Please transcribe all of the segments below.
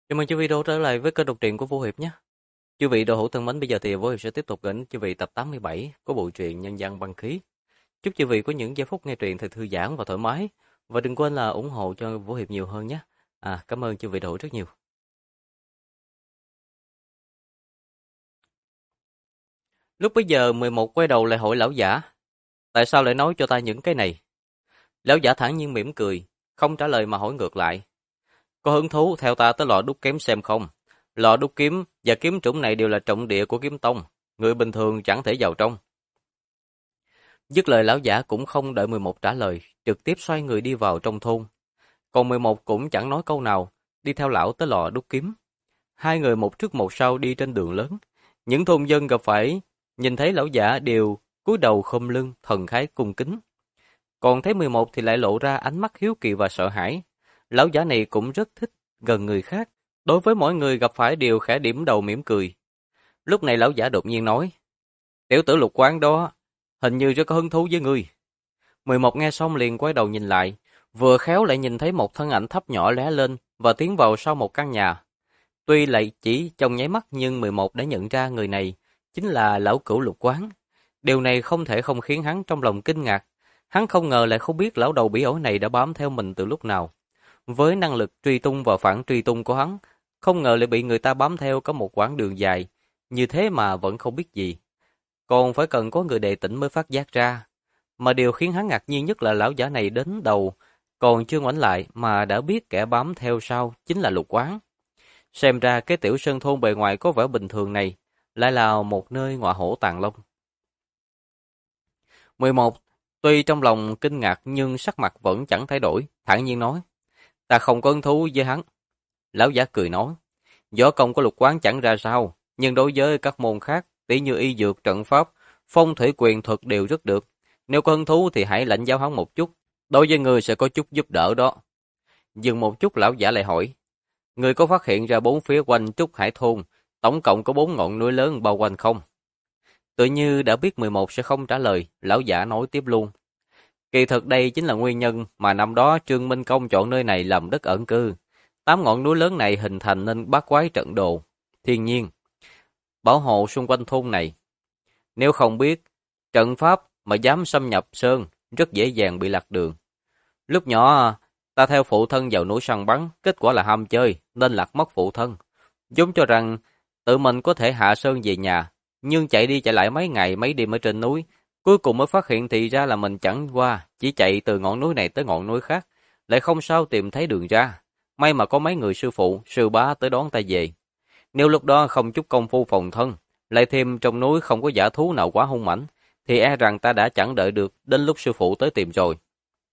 Chào mừng quý vị đã trở lại với kênh đọc truyện của Vũ Hiệp nhé. Quý vị đồ hữu thân mến, bây giờ thì Vũ Hiệp sẽ tiếp tục gửi đến quý vị tập 87 của bộ truyện Nhân gian băng khí. Chúc quý vị có những giây phút nghe truyện thật thư giãn và thoải mái, và đừng quên là ủng hộ cho Vũ Hiệp nhiều hơn nhé. Cảm ơn quý vị đồ hữu rất nhiều. Lúc bấy giờ 11 quay đầu lại hỏi lão giả, tại sao lại nói cho ta những cái này? Lão giả thản nhiên mỉm cười, không trả lời mà hỏi ngược lại. Có hứng thú theo ta tới lò đúc kiếm xem không? Lò đúc kiếm và kiếm trũng này đều là trọng địa của kiếm tông, người bình thường chẳng thể vào trong. Dứt lời lão giả cũng không đợi 11 trả lời, trực tiếp xoay người đi vào trong thôn. Còn 11 cũng chẳng nói câu nào, đi theo lão tới lò đúc kiếm. Hai người một trước một sau đi trên đường lớn. Những thôn dân gặp phải, nhìn thấy lão giả đều cúi đầu khom lưng, thần thái cung kính. Còn thấy 11 thì lại lộ ra ánh mắt hiếu kỳ và sợ hãi. Lão giả này cũng rất thích gần người khác. Đối với mỗi người gặp phải đều khẽ điểm đầu mỉm cười. Lúc này lão giả đột nhiên nói, tiểu tử Lục Quán đó, hình như rất có hứng thú với ngươi. 11 nghe xong liền quay đầu nhìn lại, vừa khéo lại nhìn thấy một thân ảnh thấp nhỏ lóe lên và tiến vào sau một căn nhà. Tuy lại chỉ trong nháy mắt nhưng 11 đã nhận ra người này chính là lão cửu Lục Quán. Điều này không thể không khiến hắn trong lòng kinh ngạc. Hắn không ngờ lại không biết lão đầu bỉ ổi này đã bám theo mình từ lúc nào. Với năng lực truy tung và phản truy tung của hắn, không ngờ lại bị người ta bám theo có một quãng đường dài, như thế mà vẫn không biết gì. Còn phải cần có người đề tỉnh mới phát giác ra. Mà điều khiến hắn ngạc nhiên nhất là lão giả này đến đầu, còn chưa ngoảnh lại mà đã biết kẻ bám theo sau chính là Lục Quán. Xem ra cái tiểu sơn thôn bề ngoài có vẻ bình thường này, lại là một nơi ngọa hổ tàng long. 11. Tuy trong lòng kinh ngạc nhưng sắc mặt vẫn chẳng thay đổi, thản nhiên nói, ta không có hứng thú với hắn. Lão giả cười nói, võ công của Lục Quán chẳng ra sao, nhưng đối với các môn khác, tỷ như y dược, trận pháp, phong thủy quyền thuật đều rất được. Nếu có hứng thú thì hãy lãnh giáo hắn một chút, đối với người sẽ có chút giúp đỡ đó. Dừng một chút lão giả lại hỏi, người có phát hiện ra bốn phía quanh Trúc Hải Thôn, tổng cộng có 4 ngọn núi lớn bao quanh không? Tự như đã biết 11 sẽ không trả lời, lão giả nói tiếp luôn. Kỳ thực đây chính là nguyên nhân mà năm đó Trương Minh Công chọn nơi này làm đất ẩn cư. 8 ngọn núi lớn này hình thành nên bát quái trận đồ, thiên nhiên, bảo hộ xung quanh thôn này. Nếu không biết trận pháp mà dám xâm nhập sơn, rất dễ dàng bị lạc đường. Lúc nhỏ, ta theo phụ thân vào núi săn bắn, kết quả là ham chơi, nên lạc mất phụ thân. Chúng cho rằng tự mình có thể hạ sơn về nhà, nhưng chạy đi chạy lại mấy ngày mấy đêm ở trên núi, cuối cùng mới phát hiện thì ra là mình chẳng qua, chỉ chạy từ ngọn núi này tới ngọn núi khác, lại không sao tìm thấy đường ra. May mà có mấy người sư phụ, sư bá tới đón ta về. Nếu lúc đó không chút công phu phòng thân, lại thêm trong núi không có dã thú nào quá hung mãnh, thì e rằng ta đã chẳng đợi được đến lúc sư phụ tới tìm rồi.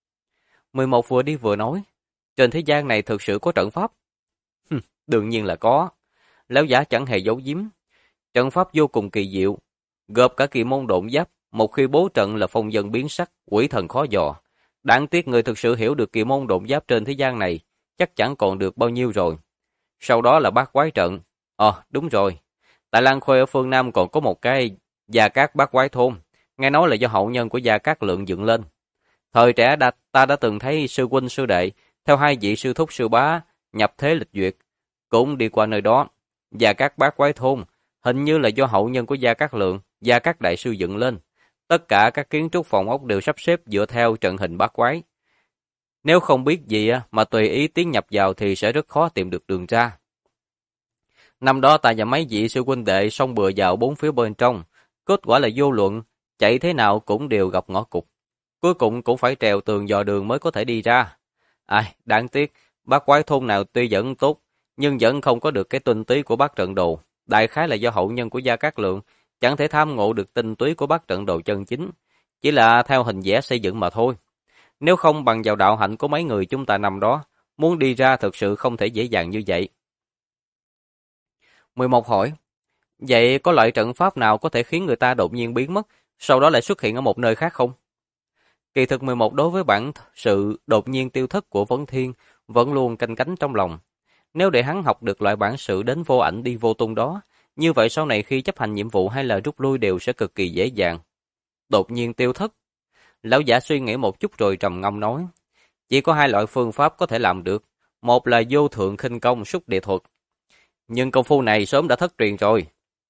11 vừa đi vừa nói, trên thế gian này thực sự có trận pháp. Đương nhiên là có. Lão giả chẳng hề giấu giếm. Trận pháp vô cùng kỳ diệu, gộp cả kỳ môn độn giáp, một khi bố trận là phong dân biến sắc, quỷ thần khó dò. Đáng tiếc người thực sự hiểu được kỳ môn độn giáp trên thế gian này, chắc chẳng còn được bao nhiêu rồi. Sau đó là bát quái trận. Đúng rồi. Tại Lan Khuê ở phương Nam còn có một cái Gia Cát bát quái thôn, nghe nói là do hậu nhân của Gia Cát Lượng dựng lên. Thời trẻ ta đã từng thấy sư huynh sư đệ theo hai vị sư thúc sư bá nhập thế lịch duyệt, cũng đi qua nơi đó. Gia Cát bát quái thôn hình như là do hậu nhân của Gia Cát Lượng, Gia Cát đại sư dựng lên. Tất cả các kiến trúc phòng ốc đều sắp xếp dựa theo trận hình bát quái. Nếu không biết gì mà tùy ý tiến nhập vào thì sẽ rất khó tìm được đường ra. Năm đó ta và mấy vị sư huynh đệ xông bừa vào bốn phía bên trong, kết quả là vô luận, chạy thế nào cũng đều gặp ngõ cụt. Cuối cùng cũng phải trèo tường dò đường mới có thể đi ra. Đáng tiếc, bát quái thôn nào tuy vẫn tốt, nhưng vẫn không có được cái tinh túy của bát trận đồ. Đại khái là do hậu nhân của Gia Cát Lượng chẳng thể tham ngộ được tinh túy của bát trận đồ chân chính, chỉ là theo hình vẽ xây dựng mà thôi. Nếu không bằng vào đạo hạnh của mấy người chúng ta nằm đó, muốn đi ra thực sự không thể dễ dàng như vậy. 11 hỏi, vậy có loại trận pháp nào có thể khiến người ta đột nhiên biến mất, sau đó lại xuất hiện ở một nơi khác không? Kỳ thực 11 đối với bản sự đột nhiên tiêu thất của Vấn Thiên vẫn luôn canh cánh trong lòng. Nếu để hắn học được loại bản sự đến vô ảnh đi vô tung đó, như vậy sau này khi chấp hành nhiệm vụ hay là rút lui đều sẽ cực kỳ dễ dàng. Đột nhiên tiêu thất. Lão giả suy nghĩ một chút rồi trầm ngâm nói, chỉ có hai loại phương pháp có thể làm được. Một là vô thượng khinh công xúc địa thuật, nhưng công phu này sớm đã thất truyền rồi.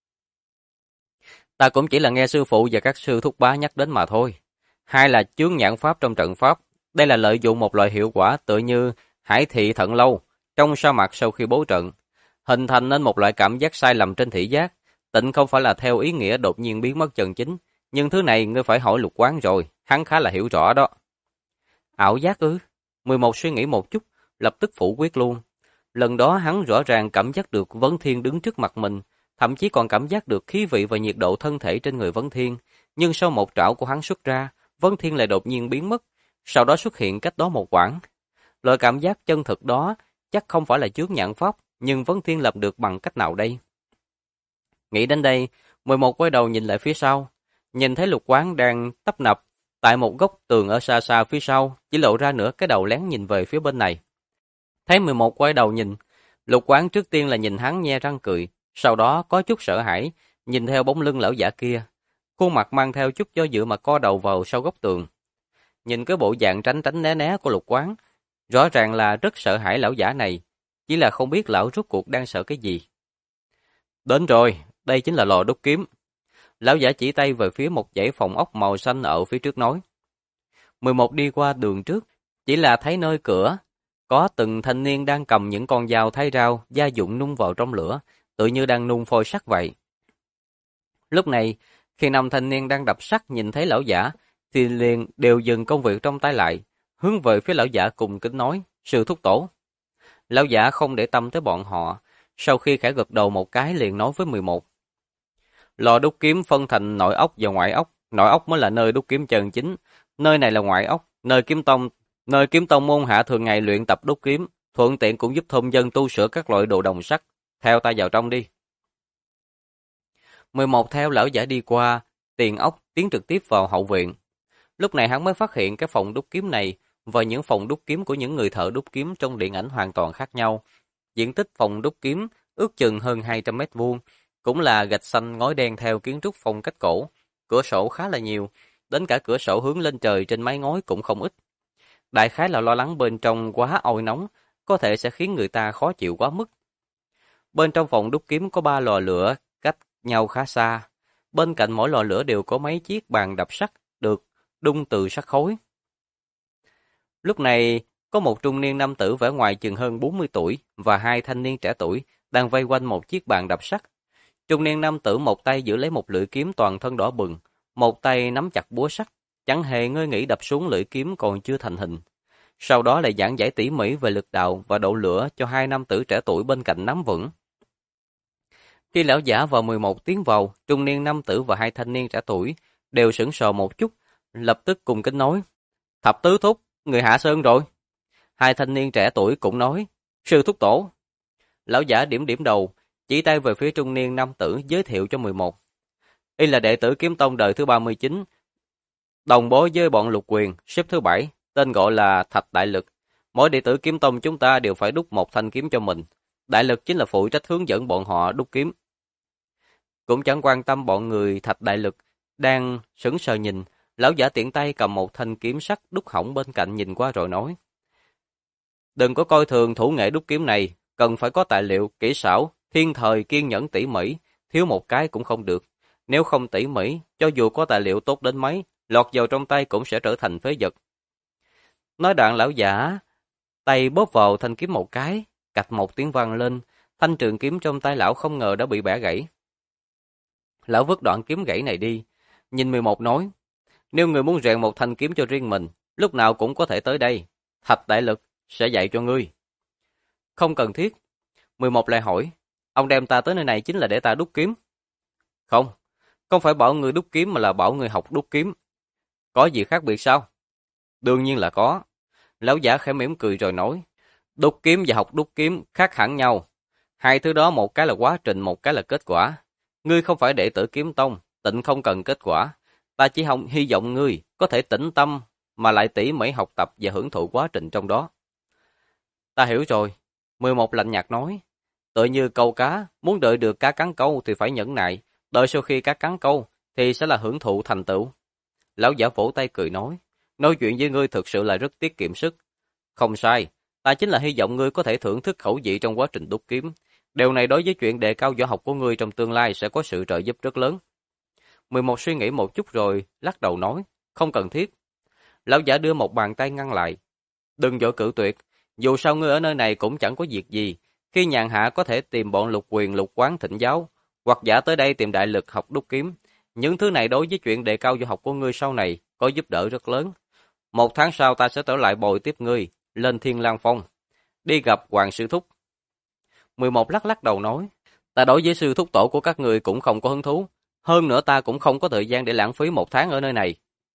Ta cũng chỉ là nghe sư phụ và các sư thúc bá nhắc đến mà thôi. Hai là chướng nhãn pháp trong trận pháp. Đây là lợi dụng một loại hiệu quả tựa như hải thị thận lâu trong sa mạc sau khi bố trận, hình thành nên một loại cảm giác sai lầm trên thị giác. Tịnh không phải là theo ý nghĩa đột nhiên biến mất chân chính, nhưng thứ này ngươi phải hỏi Lục Quán rồi, hắn khá là hiểu rõ đó. Ảo giác ư? 11 suy nghĩ một chút, lập tức phủ quyết luôn. Lần đó hắn rõ ràng cảm giác được Vấn Thiên đứng trước mặt mình, thậm chí còn cảm giác được khí vị và nhiệt độ thân thể trên người Vấn Thiên. Nhưng sau một trảo của hắn xuất ra, Vấn Thiên lại đột nhiên biến mất, sau đó xuất hiện cách đó một quãng. Loại cảm giác chân thực đó chắc không phải là chướng nhãn pháp, nhưng Vấn Thiên làm được bằng cách nào đây? Nghĩ đến đây, 11 quay đầu nhìn lại phía sau, nhìn thấy Lục Quán đang tấp nập tại một góc tường ở xa xa phía sau, chỉ lộ ra nửa cái đầu lén nhìn về phía bên này. Thấy 11 quay đầu nhìn, Lục Quán trước tiên là nhìn hắn nhe răng cười, sau đó có chút sợ hãi, nhìn theo bóng lưng lão giả kia, khuôn mặt mang theo chút do dự mà co đầu vào sau góc tường. Nhìn cái bộ dạng tránh tránh né né của Lục Quán, rõ ràng là rất sợ hãi lão giả này, chỉ là không biết lão rốt cuộc đang sợ cái gì. Đến rồi, đây chính là lò đúc kiếm. Lão giả chỉ tay về phía một dãy phòng ốc màu xanh ở phía trước nói. 11 đi qua đường trước, chỉ là thấy nơi cửa, có từng thanh niên đang cầm những con dao thái rau, gia dụng nung vào trong lửa, tự như đang nung phôi sắt vậy. Lúc này, khi năm thanh niên đang đập sắt nhìn thấy lão giả, thì liền đều dừng công việc trong tay lại, hướng về phía lão giả cùng kính nói, sư thúc tổ. Lão giả không để tâm tới bọn họ, sau khi khẽ gật đầu một cái liền nói với 11. Lò đúc kiếm phân thành nội ốc và ngoại ốc, nội ốc mới là nơi đúc kiếm chân chính, nơi này là ngoại ốc, nơi kiếm tông môn hạ thường ngày luyện tập đúc kiếm, thuận tiện cũng giúp thôn dân tu sửa các loại đồ đồng sắt. Theo ta vào trong đi. 11 theo lão giả đi qua tiền ốc tiến trực tiếp vào hậu viện. Lúc này hắn mới phát hiện cái phòng đúc kiếm này và những phòng đúc kiếm của những người thợ đúc kiếm trong điện ảnh hoàn toàn khác nhau. Diện tích phòng đúc kiếm ước chừng hơn 200 mét vuông, cũng là gạch xanh ngói đen theo kiến trúc phong cách cổ. Cửa sổ khá là nhiều, đến cả cửa sổ hướng lên trời trên mái ngói cũng không ít. Đại khái là lo lắng bên trong quá oi nóng, có thể sẽ khiến người ta khó chịu quá mức. Bên trong phòng đúc kiếm có 3 lò lửa cách nhau khá xa. Bên cạnh mỗi lò lửa đều có mấy chiếc bàn đập sắt được đun từ sắt khối. Lúc này, có một trung niên nam tử vẻ ngoài chừng hơn 40 tuổi và hai thanh niên trẻ tuổi đang vây quanh một chiếc bàn đập sắt. Trung niên nam tử một tay giữ lấy một lưỡi kiếm toàn thân đỏ bừng, một tay nắm chặt búa sắt, chẳng hề ngơi nghỉ đập xuống lưỡi kiếm còn chưa thành hình. Sau đó lại giảng giải tỉ mỉ về lực đạo và độ lửa cho hai nam tử trẻ tuổi bên cạnh nắm vững. Khi lão giả vào 11 tiếng vào, trung niên nam tử và hai thanh niên trẻ tuổi đều sững sờ một chút, lập tức cùng kính nói: "Thập tứ thúc, người hạ sơn rồi." Hai thanh niên trẻ tuổi cũng nói: "Sư thúc tổ." Lão giả điểm điểm đầu, chỉ tay về phía trung niên nam tử giới thiệu cho 11. Y là đệ tử kiếm tông đời thứ 39, đồng bối với bọn Lục Quyền, xếp thứ 7, tên gọi là Thạch Đại Lực. Mỗi đệ tử kiếm tông chúng ta đều phải đúc một thanh kiếm cho mình. Đại Lực chính là phụ trách hướng dẫn bọn họ đúc kiếm. Cũng chẳng quan tâm bọn người Thạch Đại Lực đang sững sờ nhìn, lão giả tiện tay cầm một thanh kiếm sắt đúc hỏng bên cạnh nhìn qua rồi nói: "Đừng có coi thường thủ nghệ đúc kiếm này, cần phải có tài liệu, kỹ xảo, thiên thời, kiên nhẫn tỉ mỉ, thiếu một cái cũng không được. Nếu không tỉ mỉ, cho dù có tài liệu tốt đến mấy, lọt vào trong tay cũng sẽ trở thành phế vật." Nói đoạn lão giả tay bóp vào thanh kiếm một cái, cạch một tiếng vang lên, thanh trường kiếm trong tay lão không ngờ đã bị bẻ gãy. Lão vứt đoạn kiếm gãy này đi, nhìn 11 nói: "Nếu người muốn rèn một thanh kiếm cho riêng mình, lúc nào cũng có thể tới đây. Thạch Đại Lực sẽ dạy cho ngươi." "Không cần thiết." 11 lại hỏi: "Ông đem ta tới nơi này chính là để ta đúc kiếm?" "Không, không phải bảo người đúc kiếm mà là bảo người học đúc kiếm." "Có gì khác biệt sao?" "Đương nhiên là có." Lão giả khẽ mỉm cười rồi nói: "Đúc kiếm và học đúc kiếm khác hẳn nhau. Hai thứ đó một cái là quá trình, một cái là kết quả. Ngươi không phải đệ tử kiếm tông, tịnh không cần kết quả. Ta chỉ hy vọng ngươi có thể tĩnh tâm mà lại tỉ mỉ học tập và hưởng thụ quá trình trong đó." "Ta hiểu rồi." 11 lạnh nhạt nói: "Tựa như câu cá, muốn đợi được cá cắn câu thì phải nhẫn nại, đợi sau khi cá cắn câu thì sẽ là hưởng thụ thành tựu." Lão giả vỗ tay cười nói chuyện với ngươi thực sự là rất tiết kiệm sức." "Không sai, ta chính là hy vọng ngươi có thể thưởng thức khẩu vị trong quá trình đúc kiếm. Điều này đối với chuyện đề cao võ học của ngươi trong tương lai sẽ có sự trợ giúp rất lớn. 11 suy nghĩ một chút rồi, lắc đầu nói, không cần thiết. Lão giả đưa một bàn tay ngăn lại. Đừng vội cự tuyệt, dù sao ngươi ở nơi này cũng chẳng có việc gì. Khi nhàn hạ có thể tìm bọn Lục Quyền Lục Quán thỉnh giáo, hoặc giả tới đây tìm đại lực học đúc kiếm. Những thứ này đối với chuyện đề cao võ học của ngươi sau này có giúp đỡ rất lớn. 1 tháng sau ta sẽ trở lại bồi tiếp ngươi, lên Thiên Lang Phong, đi gặp Hoàng Sư Thúc. 11 lắc lắc đầu nói, ta đối với sư thúc tổ của các người cũng không có hứng thú. Hơn nữa ta cũng không có thời gian để lãng phí 1 tháng ở nơi này.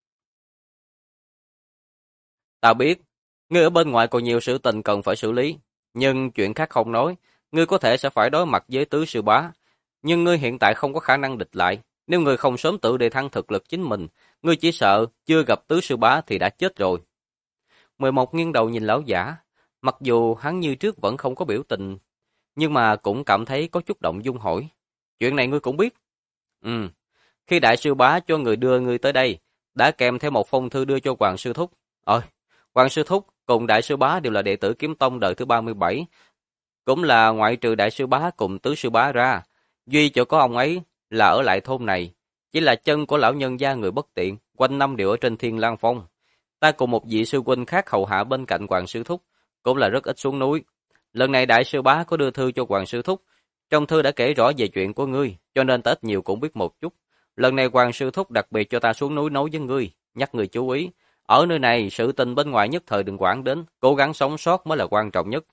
Ta biết, ngươi ở bên ngoài còn nhiều sự tình cần phải xử lý, nhưng chuyện khác không nói, ngươi có thể sẽ phải đối mặt với tứ sư bá, nhưng ngươi hiện tại không có khả năng địch lại. Nếu ngươi không sớm tự đề thăng thực lực chính mình, ngươi chỉ sợ chưa gặp tứ sư bá thì đã chết rồi. 11 nghiêng đầu nhìn lão giả, mặc dù hắn như trước vẫn không có biểu tình, nhưng mà cũng cảm thấy có chút động dung hỏi. Chuyện này ngươi cũng biết? Ừ, khi đại sư bá cho người đưa ngươi tới đây, đã kèm theo một phong thư đưa cho Hoàng Sư Thúc. Hoàng Sư Thúc cùng đại sư bá đều là đệ tử Kiếm Tông đời thứ 37, cũng là ngoại trừ đại sư bá cùng tứ sư bá ra, duy chỉ có ông ấy là ở lại thôn này. Chỉ là chân của lão nhân gia người bất tiện, quanh năm đều ở trên Thiên Lang Phong. Ta cùng một vị sư huynh khác hầu hạ bên cạnh Hoàng Sư Thúc, cũng là rất ít xuống núi. Lần này đại sư bá có đưa thư cho Hoàng Sư Thúc, trong thư đã kể rõ về chuyện của ngươi, cho nên ta ít nhiều cũng biết một chút. Lần này Hoàng Sư Thúc đặc biệt cho ta xuống núi nói với ngươi, nhắc ngươi chú ý. Ở nơi này, sự tình bên ngoài nhất thời đừng quản đến, cố gắng sống sót mới là quan trọng nhất.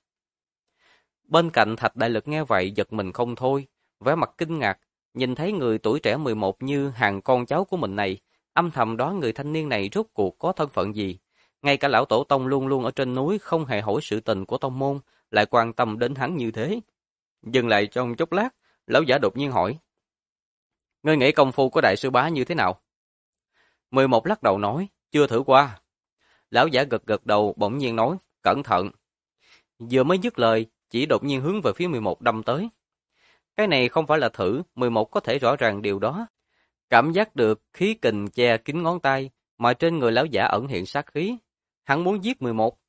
Bên cạnh Thạch Đại Lực nghe vậy giật mình không thôi, vẻ mặt kinh ngạc, nhìn thấy người tuổi trẻ 11 như hàng con cháu của mình này, âm thầm đoán người thanh niên này rốt cuộc có thân phận gì. Ngay cả lão tổ tông luôn luôn ở trên núi không hề hỏi sự tình của tông môn, lại quan tâm đến hắn như thế. Dừng lại trong chốc lát, lão giả đột nhiên hỏi, ngươi nghĩ công phu của đại sư bá như thế nào? 11 lắc đầu nói, chưa thử qua. Lão giả gật gật đầu bỗng nhiên nói, cẩn thận. Vừa mới dứt lời, chỉ đột nhiên hướng về phía 11 đâm tới. Cái này không phải là thử, 11 có thể rõ ràng điều đó. Cảm giác được khí kình che kín ngón tay, mà trên người lão giả ẩn hiện sát khí. Hắn muốn giết 11.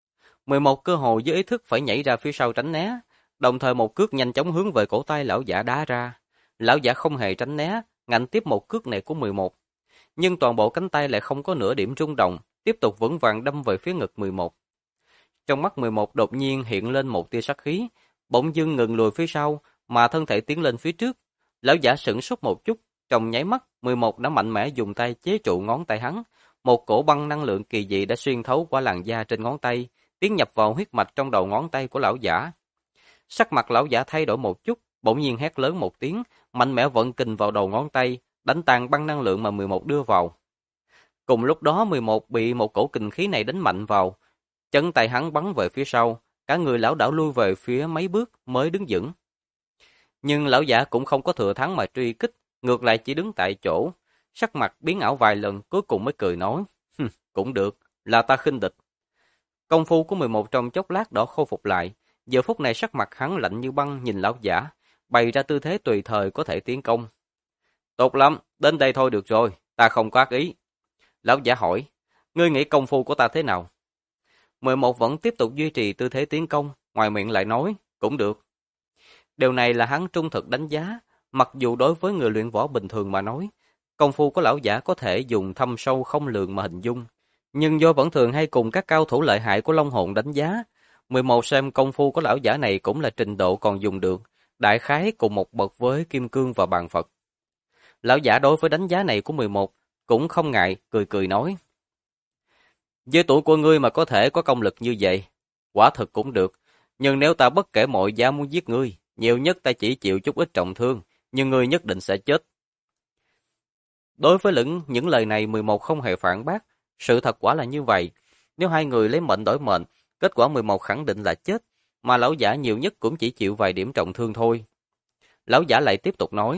11 cơ hồ với ý thức phải nhảy ra phía sau tránh né, đồng thời một cước nhanh chóng hướng về cổ tay lão giả đá ra. Lão giả không hề tránh né, ngạnh tiếp một cước này của 11. Nhưng toàn bộ cánh tay lại không có nửa điểm rung động, tiếp tục vững vàng đâm về phía ngực 11. Trong mắt 11 đột nhiên hiện lên một tia sát khí, bỗng dưng ngừng lùi phía sau, mà thân thể tiến lên phía trước. Lão giả sửng sốt một chút, trong nháy mắt, 11 đã mạnh mẽ dùng tay chế trụ ngón tay hắn. Một cổ băng năng lượng kỳ dị đã xuyên thấu qua làn da trên ngón tay, tiến nhập vào huyết mạch trong đầu ngón tay của lão giả. Sắc mặt lão giả thay đổi một chút, bỗng nhiên hét lớn một tiếng, mạnh mẽ vận kình vào đầu ngón tay, đánh tan băng năng lượng mà 11 đưa vào. Cùng lúc đó 11 bị một cổ kình khí này đánh mạnh vào, chân tay hắn bắn về phía sau, cả người lão đảo lui về phía mấy bước mới đứng vững. Nhưng lão giả cũng không có thừa thắng mà truy kích, ngược lại chỉ đứng tại chỗ, sắc mặt biến ảo vài lần cuối cùng mới cười nói, cũng được, là ta khinh địch. Công phu của 11 trong chốc lát đã khôi phục lại, giờ phút này sắc mặt hắn lạnh như băng nhìn lão giả, bày ra tư thế tùy thời có thể tiến công. Tốt lắm, đến đây thôi được rồi, ta không có ác ý. Lão giả hỏi, ngươi nghĩ công phu của ta thế nào? 11 vẫn tiếp tục duy trì tư thế tiến công, ngoài miệng lại nói, cũng được. Điều này là hắn trung thực đánh giá, mặc dù đối với người luyện võ bình thường mà nói, công phu của lão giả có thể dùng thâm sâu không lường mà hình dung. Nhưng do vẫn thường hay cùng các cao thủ lợi hại của Long Hồn đánh giá, 11 xem công phu của lão giả này cũng là trình độ còn dùng được, đại khái cùng một bậc với Kim Cương và Bàn Phật. Lão giả đối với đánh giá này của 11 cũng không ngại, cười cười nói. Với tuổi của ngươi mà có thể có công lực như vậy, quả thực cũng được, nhưng nếu ta bất kể mọi giá muốn giết ngươi, nhiều nhất ta chỉ chịu chút ít trọng thương, nhưng ngươi nhất định sẽ chết. Đối với những lời này 11 không hề phản bác, sự thật quả là như vậy. Nếu hai người lấy mệnh đổi mệnh, kết quả 11 khẳng định là chết, mà lão giả nhiều nhất cũng chỉ chịu vài điểm trọng thương thôi. Lão giả lại tiếp tục nói.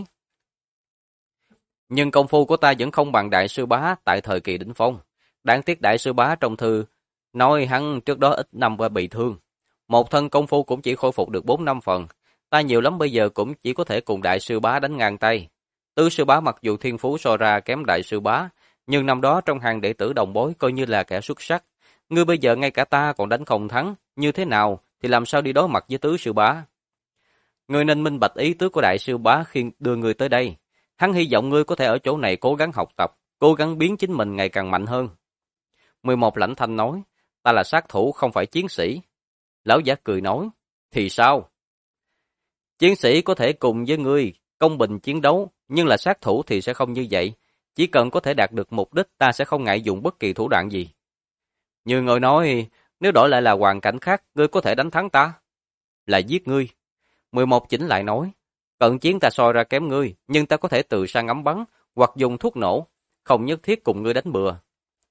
Nhưng công phu của ta vẫn không bằng đại sư bá tại thời kỳ đỉnh phong. Đáng tiếc đại sư bá trong thư nói hắn trước đó ít năm qua bị thương. Một thân công phu cũng chỉ khôi phục được 4-5 phần. Ta nhiều lắm bây giờ cũng chỉ có thể cùng đại sư bá đánh ngang tay. Tứ sư bá mặc dù thiên phú so ra kém đại sư bá, nhưng năm đó trong hàng đệ tử đồng bối coi như là kẻ xuất sắc. Ngươi bây giờ ngay cả ta còn đánh không thắng, như thế nào thì làm sao đi đối mặt với tứ sư bá? Ngươi nên minh bạch ý tứ của đại sư bá khi đưa ngươi tới đây. Hắn hy vọng ngươi có thể ở chỗ này cố gắng học tập, cố gắng biến chính mình ngày càng mạnh hơn. 11 Lãnh Thanh nói, ta là sát thủ không phải chiến sĩ. Lão giả cười nói, thì sao? Chiến sĩ có thể cùng với ngươi công bình chiến đấu, nhưng là sát thủ thì sẽ không như vậy. Chỉ cần có thể đạt được mục đích, ta sẽ không ngại dùng bất kỳ thủ đoạn gì. Như người nói, nếu đổi lại là hoàn cảnh khác, ngươi có thể đánh thắng ta. Là giết ngươi. 11 chỉnh lại nói, cận chiến ta so ra kém ngươi, nhưng ta có thể từ xa ngắm bắn, hoặc dùng thuốc nổ, không nhất thiết cùng ngươi đánh bừa.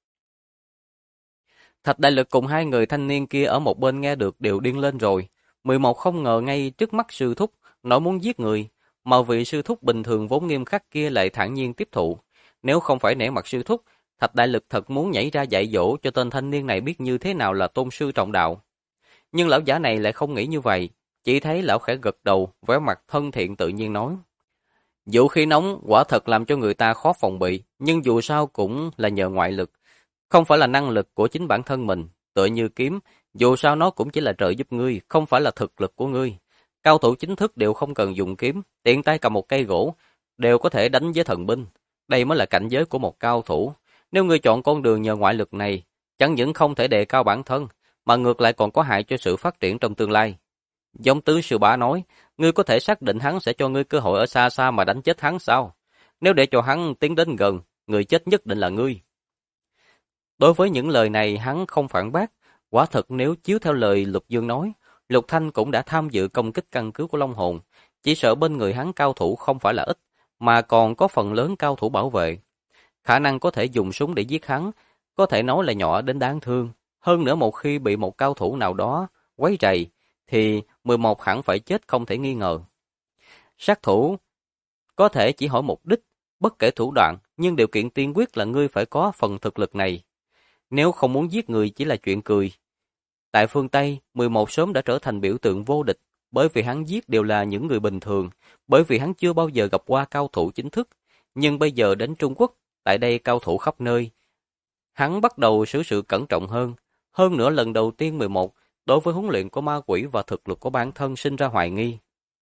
Thạch Đại Lực cùng hai người thanh niên kia ở một bên nghe được đều điên lên rồi. 11 không ngờ ngay trước mắt sư thúc, nói muốn giết người, mà vị sư thúc bình thường vốn nghiêm khắc kia lại thản nhiên tiếp thụ. Nếu không phải nể mặt sư thúc, Thạch Đại Lực thật muốn nhảy ra dạy dỗ cho tên thanh niên này biết như thế nào là tôn sư trọng đạo. Nhưng lão giả này lại không nghĩ như vậy, chỉ thấy lão khẽ gật đầu, vẻ mặt thân thiện tự nhiên nói. Vũ khí nóng quả thật làm cho người ta khó phòng bị, nhưng dù sao cũng là nhờ ngoại lực, không phải là năng lực của chính bản thân mình. Tựa như kiếm, dù sao nó cũng chỉ là trợ giúp ngươi, không phải là thực lực của ngươi. Cao thủ chính thức đều không cần dùng kiếm, tiện tay cầm một cây gỗ, đều có thể đánh với thần binh. Đây mới là cảnh giới của một cao thủ. Nếu ngươi chọn con đường nhờ ngoại lực này, chẳng những không thể đề cao bản thân, mà ngược lại còn có hại cho sự phát triển trong tương lai. Giống tứ sư bá nói, ngươi có thể xác định hắn sẽ cho ngươi cơ hội ở xa xa mà đánh chết hắn sao? Nếu để cho hắn tiến đến gần, người chết nhất định là ngươi. Đối với những lời này hắn không phản bác, quả thật nếu chiếu theo lời Lục Dương nói, Lục Thanh cũng đã tham dự công kích căn cứ của Long Hồn, chỉ sợ bên người hắn cao thủ không phải là ít, mà còn có phần lớn cao thủ bảo vệ. Khả năng có thể dùng súng để giết hắn, có thể nói là nhỏ đến đáng thương. Hơn nữa một khi bị một cao thủ nào đó quấy rầy, thì 11 hẳn phải chết không thể nghi ngờ. Sát thủ có thể chỉ hỏi mục đích, bất kể thủ đoạn, nhưng điều kiện tiên quyết là ngươi phải có phần thực lực này. Nếu không muốn giết người chỉ là chuyện cười. Tại phương Tây, 11 sớm đã trở thành biểu tượng vô địch, bởi vì hắn giết đều là những người bình thường, bởi vì hắn chưa bao giờ gặp qua cao thủ chính thức. Nhưng bây giờ đến Trung Quốc, tại đây cao thủ khắp nơi. Hắn bắt đầu xử sự cẩn trọng hơn. Hơn nữa lần đầu tiên 11, đối với huấn luyện của ma quỷ và thực lực của bản thân sinh ra hoài nghi.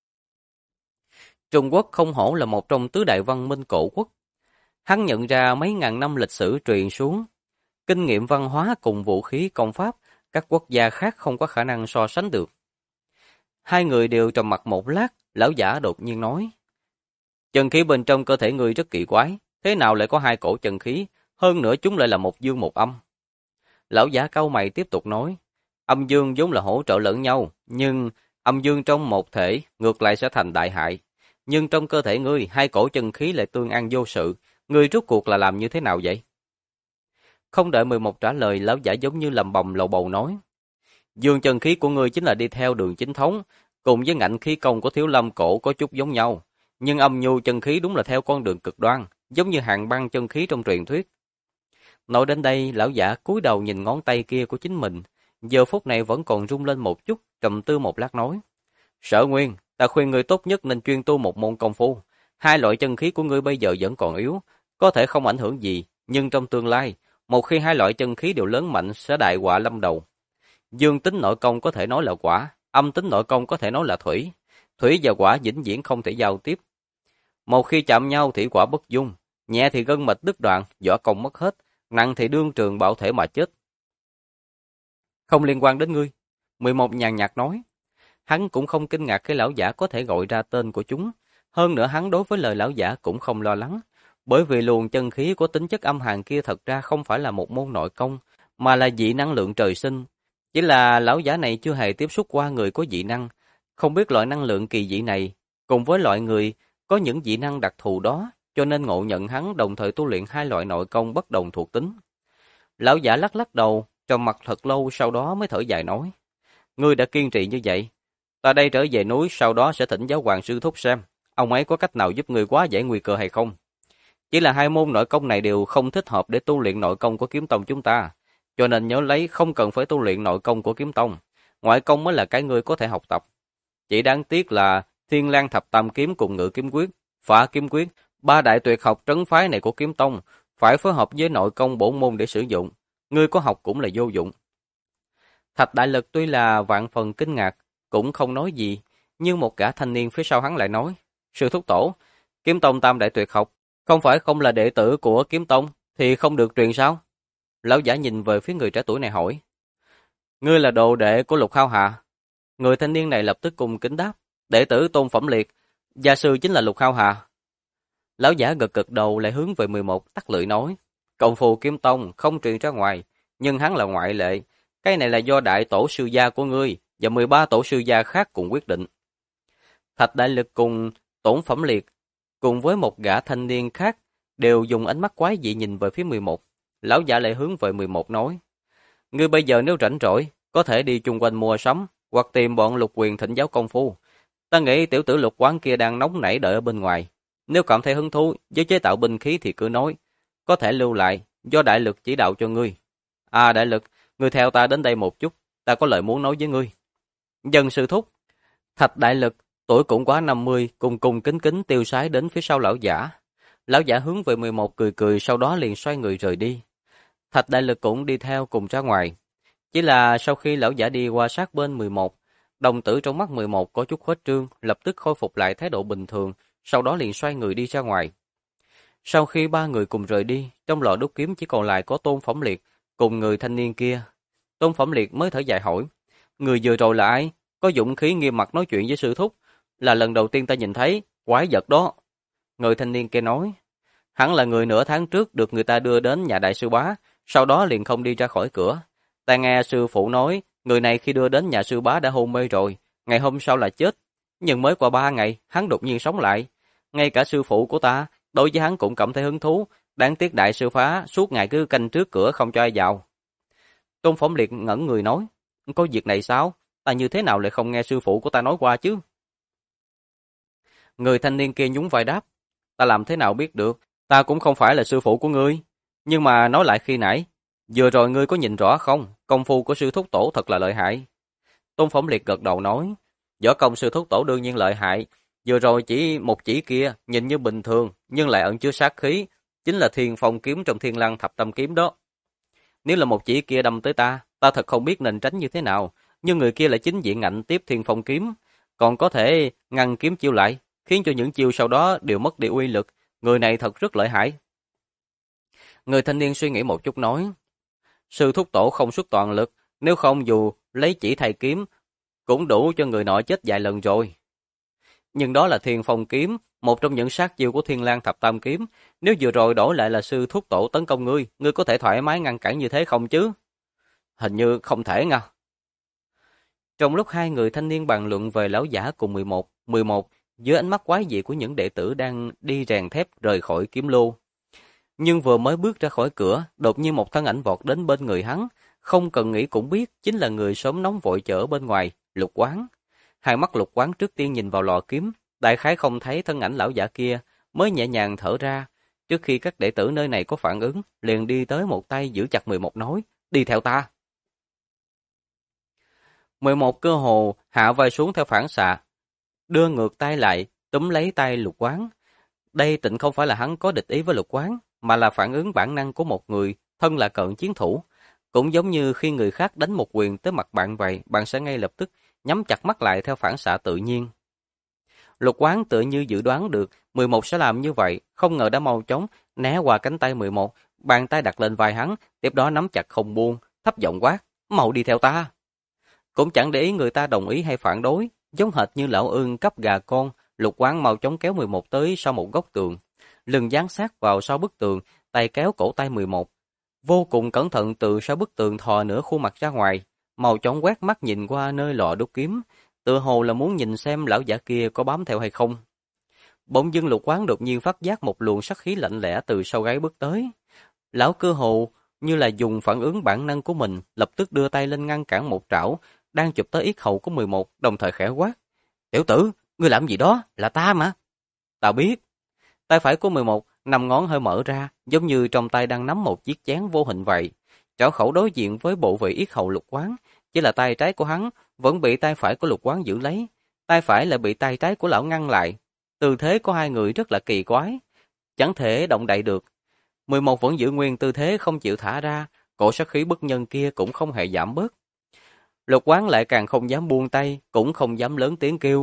Trung Quốc không hổ là một trong tứ đại văn minh cổ quốc. Hắn nhận ra mấy ngàn năm lịch sử truyền xuống, kinh nghiệm văn hóa cùng vũ khí công pháp, các quốc gia khác không có khả năng so sánh được. Hai người đều trầm mặc một lát, lão giả đột nhiên nói. Chân khí bên trong cơ thể người rất kỳ quái, thế nào lại có hai cổ chân khí, hơn nữa chúng lại là một dương một âm. Lão giả cau mày tiếp tục nói, âm dương vốn là hỗ trợ lẫn nhau, nhưng âm dương trong một thể ngược lại sẽ thành đại hại. Nhưng trong cơ thể ngươi, hai cổ chân khí lại tương an vô sự, ngươi rốt cuộc là làm như thế nào vậy? Không đợi 11 trả lời, lão giả giống như lầm bầm lầu bầu nói. Dương chân khí của ngươi chính là đi theo đường chính thống, cùng với ngạnh khí công của Thiếu Lâm cổ có chút giống nhau. Nhưng âm nhu chân khí đúng là theo con đường cực đoan, giống như hàn băng chân khí trong truyền thuyết. Nói đến đây, lão giả cúi đầu nhìn ngón tay kia của chính mình, giờ phút này vẫn còn rung lên một chút, trầm tư một lát nói. Sở Nguyên, ta khuyên ngươi tốt nhất nên chuyên tu một môn công phu. Hai loại chân khí của ngươi bây giờ vẫn còn yếu, có thể không ảnh hưởng gì, nhưng trong tương lai, một khi hai loại chân khí đều lớn mạnh sẽ đại họa lâm đầu. Dương tính nội công có thể nói là quả, âm tính nội công có thể nói là thủy. Thủy và quả vĩnh viễn không thể giao tiếp. Một khi chạm nhau thì quả bất dung, nhẹ thì gân mạch đứt đoạn, võ công mất hết, nặng thì đương trường bạo thể mà chết. Không liên quan đến ngươi. 11 nhàn nhạt nói. Hắn cũng không kinh ngạc khi lão giả có thể gọi ra tên của chúng. Hơn nữa hắn đối với lời lão giả cũng không lo lắng. Bởi vì luồng chân khí của tính chất âm hàn kia thật ra không phải là một môn nội công, mà là dị năng lượng trời sinh. Chỉ là lão giả này chưa hề tiếp xúc qua người có dị năng, không biết loại năng lượng kỳ dị này, cùng với loại người có những dị năng đặc thù đó, cho nên ngộ nhận hắn đồng thời tu luyện hai loại nội công bất đồng thuộc tính. Lão giả lắc lắc đầu, trầm mặt thật lâu sau đó mới thở dài nói. Ngươi đã kiên trì như vậy, ta đây trở về núi sau đó sẽ thỉnh giáo hoàng sư thúc xem, ông ấy có cách nào giúp ngươi quá giải nguy cơ hay không. Chỉ là hai môn nội công này đều không thích hợp để tu luyện nội công của kiếm tông chúng ta, cho nên nhớ lấy không cần phải tu luyện nội công của kiếm tông, ngoại công mới là cái ngươi có thể học tập. Chỉ đáng tiếc là Thiên Lang thập tam kiếm cùng Ngự kiếm quyết, Phá kiếm quyết, ba đại tuyệt học trấn phái này của kiếm tông phải phối hợp với nội công bổn môn để sử dụng, ngươi có học cũng là vô dụng. Thạch Đại Lực tuy là vạn phần kinh ngạc, cũng không nói gì, Nhưng một gã thanh niên phía sau hắn lại nói, sư thúc tổ, Kiếm Tông tam đại tuyệt học, không phải không là đệ tử của Kiếm Tông, thì không được truyền sao? Lão giả nhìn về phía người trẻ tuổi này hỏi, ngươi là đồ đệ của Lục Hao Hà? Người thanh niên này lập tức cung kính đáp, đệ tử Tôn Phẩm Liệt, gia sư chính là Lục Hao Hà. Lão giả gật gật đầu lại hướng về 11 tắt lưỡi nói, công phu Kiếm Tông không truyền ra ngoài, nhưng hắn là ngoại lệ, cái này là do đại tổ sư gia của ngươi và 13 tổ sư gia khác cùng quyết định. Thạch Đại Lực cùng Tổn Phẩm Liệt cùng với một gã thanh niên khác đều dùng ánh mắt quái dị nhìn về phía 11. Lão giả lại hướng về 11 nói, ngươi bây giờ nếu rảnh rỗi, có thể đi chung quanh mua sắm, hoặc tìm bọn Lục Quyền thỉnh giáo công phu. Ta nghĩ tiểu tử Lục quán kia đang nóng nảy đợi ở bên ngoài. Nếu cảm thấy hứng thú với chế tạo binh khí thì cứ nói, có thể lưu lại, do Đại Lực chỉ đạo cho ngươi. À Đại Lực, ngươi theo ta đến đây một chút, ta có lời muốn nói với ngươi. Dân sư thúc, Thạch Đại Lực, tuổi cũng quá 50, cùng cùng kính kính tiêu sái đến phía sau lão giả. Lão giả hướng về 11 cười cười, sau đó liền xoay người rời đi. Thạch Đại Lực cũng đi theo cùng ra ngoài. Chỉ là sau khi lão giả đi qua sát bên 11, đồng tử trong mắt 11 có chút khuếch trương, lập tức khôi phục lại thái độ bình thường, sau đó liền xoay người đi ra ngoài. Sau khi ba người cùng rời đi, trong lò đúc kiếm chỉ còn lại có Tôn Phẩm Liệt cùng người thanh niên kia. Tôn Phẩm Liệt mới thở dài hỏi, người vừa rồi là ai? Có dũng khí nghiêm mặt nói chuyện với sư thúc, là lần đầu tiên ta nhìn thấy, quái vật đó. Người thanh niên kia nói, hắn là người nửa tháng trước được người ta đưa đến nhà đại sư bá, sau đó liền không đi ra khỏi cửa. Ta nghe sư phụ nói, người này khi đưa đến nhà sư bá đã hôn mê rồi, ngày hôm sau là chết. Nhưng mới qua 3 ngày, hắn đột nhiên sống lại. Ngay cả sư phụ của ta, đối với hắn cũng cảm thấy hứng thú, đáng tiếc đại sư phá suốt ngày cứ canh trước cửa không cho ai vào. Tôn Phẩm Liệt ngẩn người nói, có việc này sao? Ta như thế nào lại không nghe sư phụ của ta nói qua chứ? Người thanh niên kia nhún vai đáp, ta làm thế nào biết được, ta cũng không phải là sư phụ của ngươi. Nhưng mà nói lại khi nãy, vừa rồi ngươi có nhìn rõ không, công phu của sư thúc tổ thật là lợi hại. Tôn Phẩm Liệt gật đầu nói, võ công sư thúc tổ đương nhiên lợi hại, vừa rồi chỉ một chỉ kia nhìn như bình thường, nhưng lại ẩn chứa sát khí, chính là Thiên Phong kiếm trong Thiên Lăng Thập Tâm kiếm đó. Nếu là một chỉ kia đâm tới ta, ta thật không biết nên tránh như thế nào, nhưng người kia lại chính diện ngạnh tiếp Thiên Phong kiếm, còn có thể ngăn kiếm chiêu lại, khiến cho những chiêu sau đó đều mất đi uy lực, người này thật rất lợi hại. Người thanh niên suy nghĩ một chút nói, sư thúc tổ không xuất toàn lực, nếu không dù lấy chỉ thay kiếm, cũng đủ cho người nọ chết vài lần rồi. Nhưng đó là Thiên Phong kiếm, một trong những sát chiêu của Thiên Lang Thập Tam kiếm, nếu vừa rồi đổi lại là sư thúc tổ tấn công ngươi có thể thoải mái ngăn cản như thế không chứ? Hình như không thể nha. Trong lúc hai người thanh niên bàn luận về lão giả cùng 11 dưới ánh mắt quái dị của những đệ tử đang đi rèn thép rời khỏi kiếm lô. Nhưng vừa mới bước ra khỏi cửa, đột nhiên một thân ảnh vọt đến bên người hắn, không cần nghĩ cũng biết chính là người sớm nóng vội chở bên ngoài, Lục Quán. Hai mắt Lục Quán trước tiên nhìn vào lò kiếm, đại khái không thấy thân ảnh lão giả kia, mới nhẹ nhàng thở ra. Trước khi các đệ tử nơi này có phản ứng, liền đi tới một tay giữ chặt 11 nói, đi theo ta. 11 cơ hồ hạ vai xuống theo phản xạ, đưa ngược tay lại, túm lấy tay Lục Quán. Đây tịnh không phải là hắn có địch ý với Lục Quán, mà là phản ứng bản năng của một người thân là cận chiến thủ. Cũng giống như khi người khác đánh một quyền tới mặt bạn vậy, bạn sẽ ngay lập tức nhắm chặt mắt lại theo phản xạ tự nhiên. Lục Quán tự như dự đoán được 11 sẽ làm như vậy, không ngờ đã mau chóng né qua cánh tay 11, bàn tay đặt lên vai hắn, tiếp đó nắm chặt không buông, thấp giọng quát, mau đi theo ta. Cũng chẳng để ý người ta đồng ý hay phản đối, giống hệt như lão ương cấp gà con, Lục Quán mau chóng kéo 11 tới sau một góc tường, lưng dán sát vào sau bức tường, tay kéo cổ tay 11. Vô cùng cẩn thận từ sau bức tường thò nửa khuôn mặt ra ngoài, mau chóng quét mắt nhìn qua nơi lò đúc kiếm, tựa hồ là muốn nhìn xem lão giả kia có bám theo hay không. Bỗng dưng Lục Quán đột nhiên phát giác một luồng sát khí lạnh lẽo từ sau gáy bước tới. Lão cơ hồ như là dùng phản ứng bản năng của mình, lập tức đưa tay lên ngăn cản một trảo đang chụp tới yết hầu của 11, đồng thời khẽ quát: "Tiểu tử, ngươi làm gì đó, là ta mà." "Tao biết." Tay phải của 11 năm ngón hơi mở ra, giống như trong tay đang nắm một chiếc chén vô hình vậy. Trảo khẩu đối diện với bộ vị yết hầu Lục Quán, chỉ là tay trái của hắn vẫn bị tay phải của Lục Quán giữ lấy, tay phải lại bị tay trái của lão ngăn lại. Tư thế của hai người rất là kỳ quái, chẳng thể động đậy được. 11 vẫn giữ nguyên tư thế không chịu thả ra, cổ sát khí bất nhân kia cũng không hề giảm bớt. Lục Quán lại càng không dám buông tay, cũng không dám lớn tiếng kêu,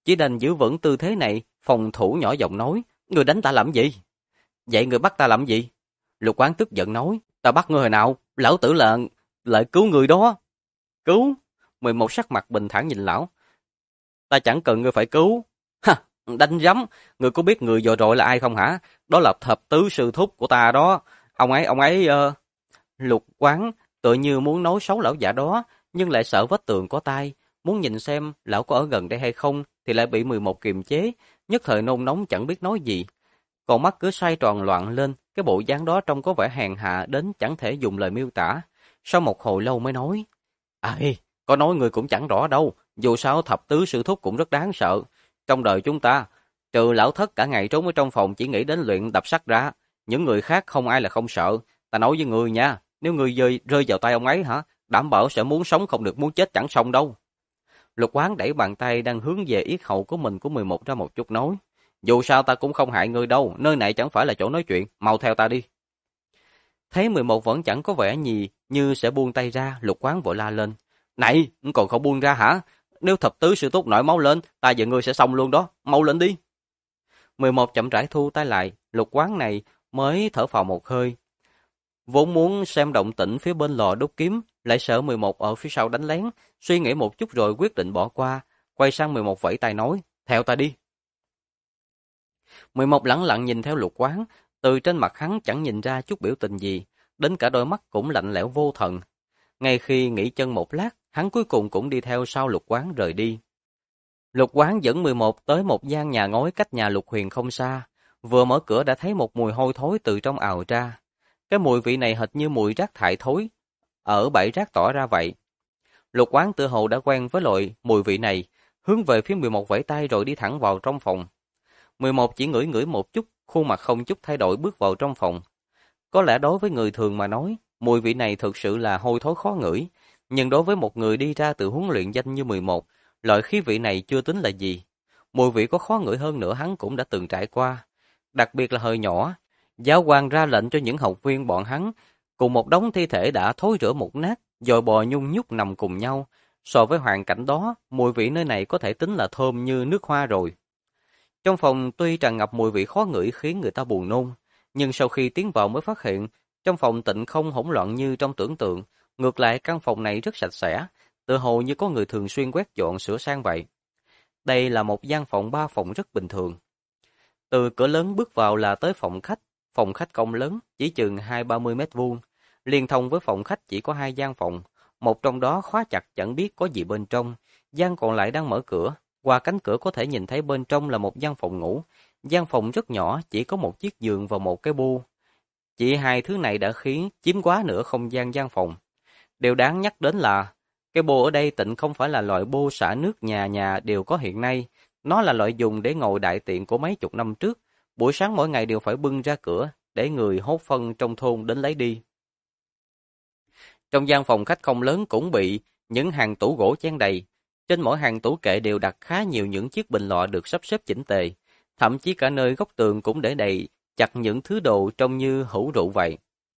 chỉ đành giữ vững tư thế này, phòng thủ nhỏ giọng nói, người đánh ta làm gì? Vậy người bắt ta làm gì? Lục Quán tức giận nói, ta bắt ngươi hồi nào? Lão tử là lại cứu người đó. Cứu? 11 sắc mặt bình thản nhìn lão. Ta chẳng cần ngươi phải cứu. Ha, đánh rắm, ngươi có biết người vừa rồi là ai không hả? Đó là thập tứ sư thúc của ta đó. Ông ấy... Lục Quán tự như muốn nói xấu lão giả đó, nhưng lại sợ vách tường có tai, muốn nhìn xem lão có ở gần đây hay không, thì lại bị 11 kiềm chế, nhất thời nôn nóng chẳng biết nói gì. Còn mắt cứ xoay tròn loạn lên, cái bộ dáng đó trông có vẻ hèn hạ đến chẳng thể dùng lời miêu tả. Sau một hồi lâu mới nói, có nói người cũng chẳng rõ đâu, dù sao thập tứ sư thúc cũng rất đáng sợ. Trong đời chúng ta, trừ lão thất cả ngày trốn ở trong phòng chỉ nghĩ đến luyện đập sắt ra, những người khác không ai là không sợ. Ta nói với người nha, nếu người rơi vào tay ông ấy hả, đảm bảo sẽ muốn sống không được muốn chết chẳng xong đâu. Lục Quán đẩy bàn tay đang hướng về yết hầu của mình của 11 ra một chút nói, dù sao ta cũng không hại ngươi đâu, nơi này chẳng phải là chỗ nói chuyện, mau theo ta đi. Thấy 11 vẫn chẳng có vẻ gì như sẽ buông tay ra, Lục Quán vội la lên, này, còn không buông ra hả? Nếu thập tứ sư thúc nổi máu lên, ta và ngươi sẽ xong luôn đó, mau lên đi. 11 chậm rãi thu tay lại, Lục Quán này mới thở phào một hơi. Vốn muốn xem động tĩnh phía bên lò đúc kiếm, lại sợ 11 ở phía sau đánh lén, suy nghĩ một chút rồi quyết định bỏ qua, quay sang 11 vẫy tay nói, theo ta đi. 11 lẳng lặng nhìn theo Lục Quán, từ trên mặt hắn chẳng nhìn ra chút biểu tình gì, đến cả đôi mắt cũng lạnh lẽo vô thần. Ngay khi nghỉ chân một lát, hắn cuối cùng cũng đi theo sau Lục Quán rời đi. Lục Quán dẫn 11 tới một gian nhà ngói cách nhà Lục Huyền không xa, vừa mở cửa đã thấy một mùi hôi thối từ trong ào ra. Cái mùi vị này hệt như mùi rác thải thối ở bãi rác tỏ ra vậy. Lục Quán tự hồ đã quen với loại mùi vị này, hướng về phía 11 vẫy tay rồi đi thẳng vào trong phòng. 11 chỉ ngửi ngửi một chút, khuôn mặt không chút thay đổi bước vào trong phòng. Có lẽ đối với người thường mà nói, mùi vị này thực sự là hôi thối khó ngửi, nhưng đối với một người đi ra từ huấn luyện danh như 11, loại khí vị này chưa tính là gì. Mùi vị có khó ngửi hơn nữa hắn cũng đã từng trải qua. Đặc biệt là hồi nhỏ, giáo quan ra lệnh cho những học viên bọn hắn cùng một đống thi thể đã thối rữa mục nát, dồi bò nhung nhúc nằm cùng nhau. So với hoàn cảnh đó, mùi vị nơi này có thể tính là thơm như nước hoa rồi. Trong phòng tuy tràn ngập mùi vị khó ngửi khiến người ta buồn nôn, nhưng sau khi tiến vào mới phát hiện, trong phòng tịnh không hỗn loạn như trong tưởng tượng, ngược lại căn phòng này rất sạch sẽ, tựa hồ như có người thường xuyên quét dọn sửa sang vậy. Đây là một gian phòng 3 phòng rất bình thường. Từ cửa lớn bước vào là tới phòng khách công lớn, chỉ chừng 20-30 mét vuông, liên thông với phòng khách chỉ có 2 gian phòng, một trong đó khóa chặt chẳng biết có gì bên trong, gian còn lại đang mở cửa, qua cánh cửa có thể nhìn thấy bên trong là một gian phòng ngủ, gian phòng rất nhỏ, chỉ có một chiếc giường và một cái bu. Chỉ hai thứ này đã khiến chiếm quá nửa không gian gian phòng. Điều đáng nhắc đến là, cái bô ở đây tịnh không phải là loại bô xả nước nhà nhà đều có hiện nay, nó là loại dùng để ngồi đại tiện của mấy chục năm trước, buổi sáng mỗi ngày đều phải bưng ra cửa, để người hốt phân trong thôn đến lấy đi. Trong gian phòng khách không lớn cũng bị những hàng tủ gỗ chen đầy, trên mỗi hàng tủ kệ đều đặt khá nhiều những chiếc bình lọ được sắp xếp chỉnh tề, thậm chí cả nơi góc tường cũng để đầy chặt những thứ đồ trông như hũ rượu vậy.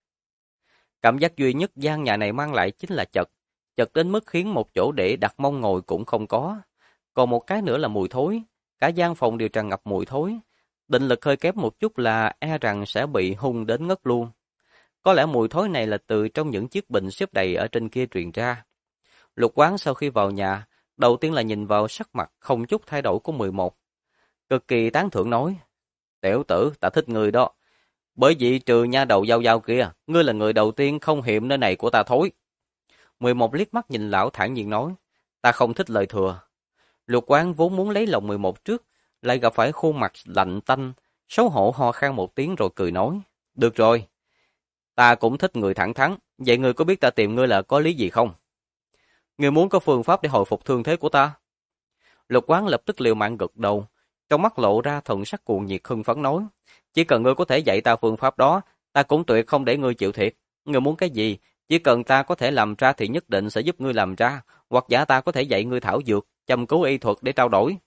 Cảm giác duy nhất gian nhà này mang lại chính là chật đến mức khiến một chỗ để đặt mông ngồi cũng không có. Còn một cái nữa là mùi thối, cả gian phòng đều tràn ngập mùi thối. Định lực hơi kém một chút là e rằng sẽ bị hung đến ngất luôn. Có lẽ mùi thối này là từ trong những chiếc bình xếp đầy ở trên kia truyền ra. Lục Quán sau khi vào nhà, đầu tiên là nhìn vào sắc mặt không chút thay đổi của 11. Cực kỳ tán thưởng nói, tiểu tử, ta thích người đó. Bởi vì trừ nha đầu dao dao kia, ngươi là người đầu tiên không hiểm nơi này của ta thối. 11 liếc mắt nhìn lão thản nhiên nói, ta không thích lời thừa. Lục Quán vốn muốn lấy lòng 11 trước, lại gặp phải khuôn mặt lạnh tanh, xấu hổ ho khan một tiếng rồi cười nói, được rồi, ta cũng thích người thẳng thắn, vậy ngươi có biết ta tìm ngươi là có lý gì không? Ngươi muốn có phương pháp để hồi phục thương thế của ta? Lục Quán lập tức liều mạng gật đầu, trong mắt lộ ra thần sắc cuồng nhiệt hưng phấn nói, chỉ cần ngươi có thể dạy ta phương pháp đó, ta cũng tuyệt không để ngươi chịu thiệt. Ngươi muốn cái gì, chỉ cần ta có thể làm ra thì nhất định sẽ giúp ngươi làm ra, hoặc giả ta có thể dạy ngươi thảo dược, châm cứu y thuật để trao đổi.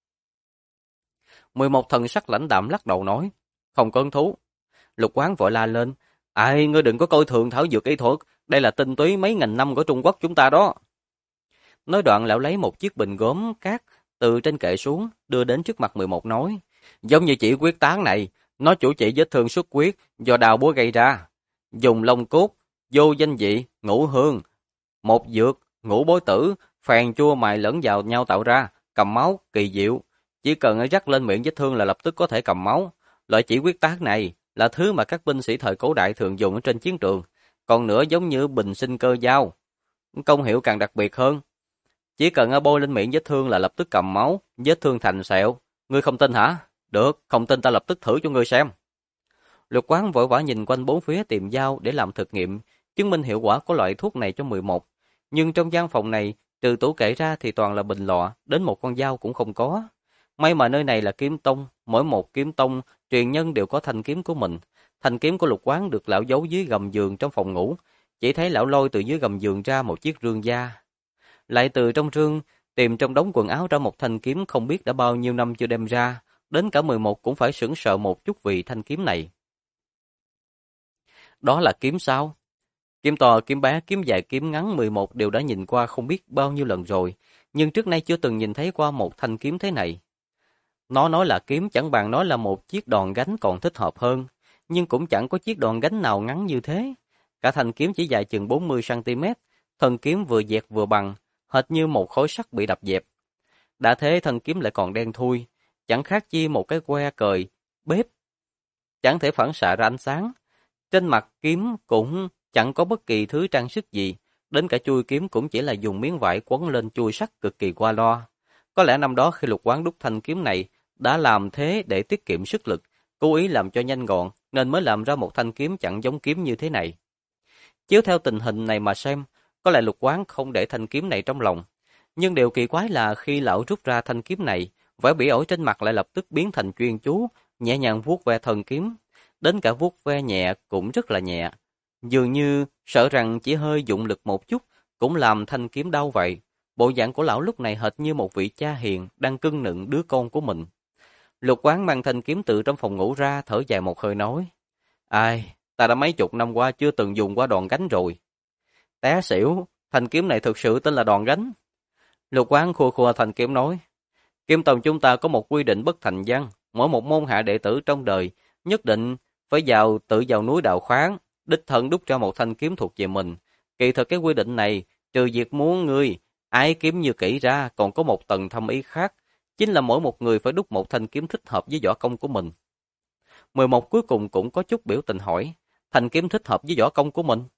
11 thần sắc lãnh đạm lắc đầu nói, không có hứng thú. Lục Quán vội la lên, ai, ngươi đừng có coi thường thảo dược y thuật, đây là tinh túy mấy nghìn năm của Trung Quốc chúng ta đó. Nói đoạn lão lấy một chiếc bình gốm cát từ trên kệ xuống, đưa đến trước mặt 11 nói. Giống như chỉ quyết tán này, nó chủ trị vết thương xuất huyết do đào búa gây ra. Dùng lông cốt, vô danh vị, ngũ hương, một dược, ngũ bối tử, phèn chua mài lẫn vào nhau tạo ra, cầm máu, kỳ diệu. Chỉ cần rắc lên miệng vết thương là lập tức có thể cầm máu. Loại chỉ quyết tán này là thứ mà các binh sĩ thời cổ đại thường dùng ở trên chiến trường. Còn nữa giống như bình sinh cơ dao. Công hiệu càng đặc biệt hơn. Chỉ cần bôi lên miệng vết thương là lập tức cầm máu, vết thương thành sẹo. Ngươi không tin hả? Được, không tin ta lập tức thử cho ngươi xem. Lục Quán vội vã nhìn quanh bốn phía tìm dao để làm thực nghiệm, chứng minh hiệu quả của loại thuốc này cho 11. Nhưng trong gian phòng này, trừ tủ kệ ra thì toàn là bình lọ, đến một con dao cũng không có. May mà nơi này là kiếm tông, mỗi một kiếm tông, truyền nhân đều có thanh kiếm của mình. Thanh kiếm của Lục Quán được lão giấu dưới gầm giường trong phòng ngủ, chỉ thấy lão lôi từ dưới gầm giường ra một chiếc rương da. Lại từ trong rương, tìm trong đống quần áo ra một thanh kiếm không biết đã bao nhiêu năm chưa đem ra, đến cả 11 cũng phải sửng sợ một chút vì thanh kiếm này. Đó là kiếm sao? Kiếm to, kiếm bé, kiếm dài, kiếm ngắn 11 đều đã nhìn qua không biết bao nhiêu lần rồi, nhưng trước nay chưa từng nhìn thấy qua một thanh kiếm thế này. Nó nói là kiếm chẳng bằng nói là một chiếc đòn gánh còn thích hợp hơn, nhưng cũng chẳng có chiếc đòn gánh nào ngắn như thế. Cả thanh kiếm chỉ dài chừng 40 cm, thân kiếm vừa dẹt vừa bằng, hệt như một khối sắt bị đập dẹp. Đã thế thân kiếm lại còn đen thui, chẳng khác chi một cái que cời, bếp, chẳng thể phản xạ ra ánh sáng. Trên mặt kiếm cũng chẳng có bất kỳ thứ trang sức gì, đến cả chui kiếm cũng chỉ là dùng miếng vải quấn lên chui sắt cực kỳ qua loa. Có lẽ năm đó khi Lục Quán đúc thanh kiếm này đã làm thế để tiết kiệm sức lực, cố ý làm cho nhanh gọn nên mới làm ra một thanh kiếm chẳng giống kiếm như thế này. Chiếu theo tình hình này mà xem, có lẽ Lục Quán không để thanh kiếm này trong lòng. Nhưng điều kỳ quái là khi lão rút ra thanh kiếm này, vẻ bỉ ổi trên mặt lại lập tức biến thành chuyên chú, nhẹ nhàng vuốt ve thân kiếm. Đến cả vuốt ve nhẹ cũng rất là nhẹ. Dường như sợ rằng chỉ hơi dụng lực một chút cũng làm thanh kiếm đau vậy. Bộ dạng của lão lúc này hệt như một vị cha hiền đang cưng nựng đứa con của mình. Lục Quán mang thanh kiếm từ trong phòng ngủ ra, thở dài một hơi nói: Ai, ta đã mấy chục năm qua chưa từng dùng qua đòn gánh rồi. Té xỉu, thanh kiếm này thực sự tên là đòn gánh. Lục Quán khua khua thanh kiếm nói: Kiếm tông chúng ta có một quy định bất thành văn, mỗi một môn hạ đệ tử trong đời nhất định phải tự vào núi đào khoáng, đích thân đúc ra một thanh kiếm thuộc về mình. Kỳ thực cái quy định này, trừ việc muốn ngươi ái kiếm như kỹ ra, còn có một tầng thâm ý khác, chính là mỗi một người phải đúc một thanh kiếm thích hợp với võ công của mình. 11 cuối cùng cũng có chút biểu tình hỏi: Thanh kiếm thích hợp với võ công của mình?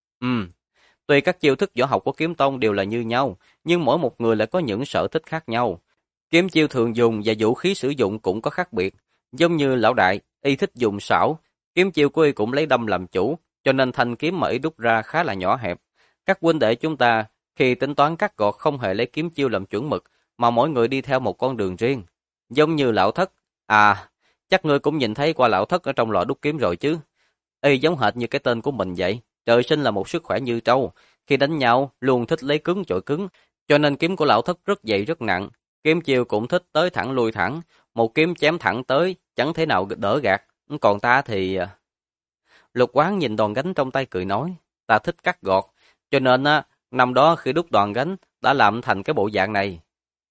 Tuy các chiêu thức võ học của kiếm tông đều là như nhau, nhưng mỗi một người lại có những sở thích khác nhau. Kiếm chiêu thường dùng và vũ khí sử dụng cũng có khác biệt. Giống như lão đại, y thích dùng xảo, kiếm chiêu của y cũng lấy đâm làm chủ, cho nên thanh kiếm mà y đúc ra khá là nhỏ hẹp. Các huynh đệ chúng ta khi tính toán cắt gọt không hề lấy kiếm chiêu làm chuẩn mực, mà mỗi người đi theo một con đường riêng. Giống như lão thất, chắc ngươi cũng nhìn thấy qua lão thất ở trong lò đúc kiếm rồi chứ. Y giống hệt như cái tên của mình vậy, trời sinh là một sức khỏe như trâu, khi đánh nhau luôn thích lấy cứng chọi cứng, cho nên kiếm của lão thất rất dày rất nặng. Kiếm chiêu cũng thích tới thẳng lui thẳng, một kiếm chém thẳng tới, chẳng thể nào đỡ gạt. Còn ta thì... Lục Quán nhìn đòn gánh trong tay cười nói: Ta thích cắt gọt, cho nên năm đó khi đúc đòn gánh đã làm thành cái bộ dạng này.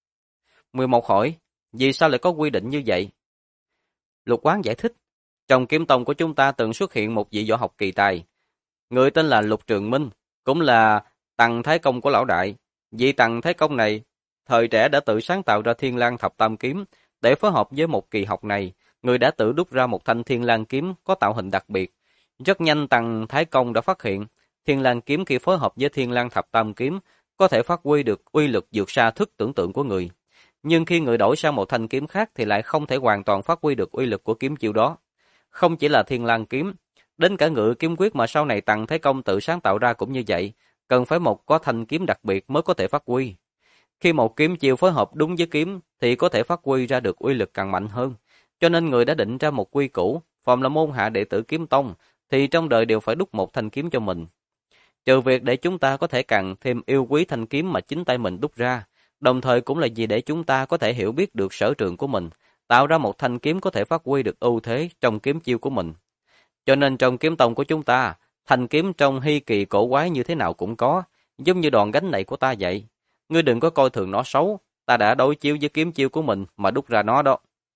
11 hỏi: Vì sao lại có quy định như vậy? Lục Quán giải thích: Trong kiếm tông của chúng ta từng xuất hiện một vị võ học kỳ tài. Người tên là Lục Trường Minh, cũng là Tằng Thái Công của lão đại. Vị Tằng Thái Công này thời trẻ đã tự sáng tạo ra Thiên Lang Thập Tam Kiếm. Để phối hợp với một kỳ học này, người đã tự đúc ra một thanh Thiên Lang Kiếm có tạo hình đặc biệt. Rất nhanh Tằng Thái Công đã phát hiện, Thiên Lang Kiếm khi phối hợp với Thiên Lang Thập Tam Kiếm có thể phát huy được uy lực vượt xa thức tưởng tượng của người. Nhưng khi người đổi sang một thanh kiếm khác thì lại không thể hoàn toàn phát huy được uy lực của kiếm chiêu đó. Không chỉ là Thiên Lang Kiếm, đến cả Ngự Kiếm Quyết mà sau này Tằng Thái Công tự sáng tạo ra cũng như vậy, cần phải có thanh kiếm đặc biệt mới có thể phát huy. Khi một kiếm chiêu phối hợp đúng với kiếm thì có thể phát huy ra được uy lực càng mạnh hơn. Cho nên người đã định ra một quy củ, phàm là môn hạ đệ tử kiếm tông thì trong đời đều phải đúc một thanh kiếm cho mình. Trừ việc để chúng ta có thể càng thêm yêu quý thanh kiếm mà chính tay mình đúc ra, đồng thời cũng là vì để chúng ta có thể hiểu biết được sở trường của mình, tạo ra một thanh kiếm có thể phát huy được ưu thế trong kiếm chiêu của mình. Cho nên trong kiếm tông của chúng ta, thanh kiếm trong hy kỳ cổ quái như thế nào cũng có, giống như đòn gánh này của ta vậy. Ngươi đừng có coi thường nó xấu, ta đã đối chiếu với kiếm chiêu của mình mà đúc ra nó đó.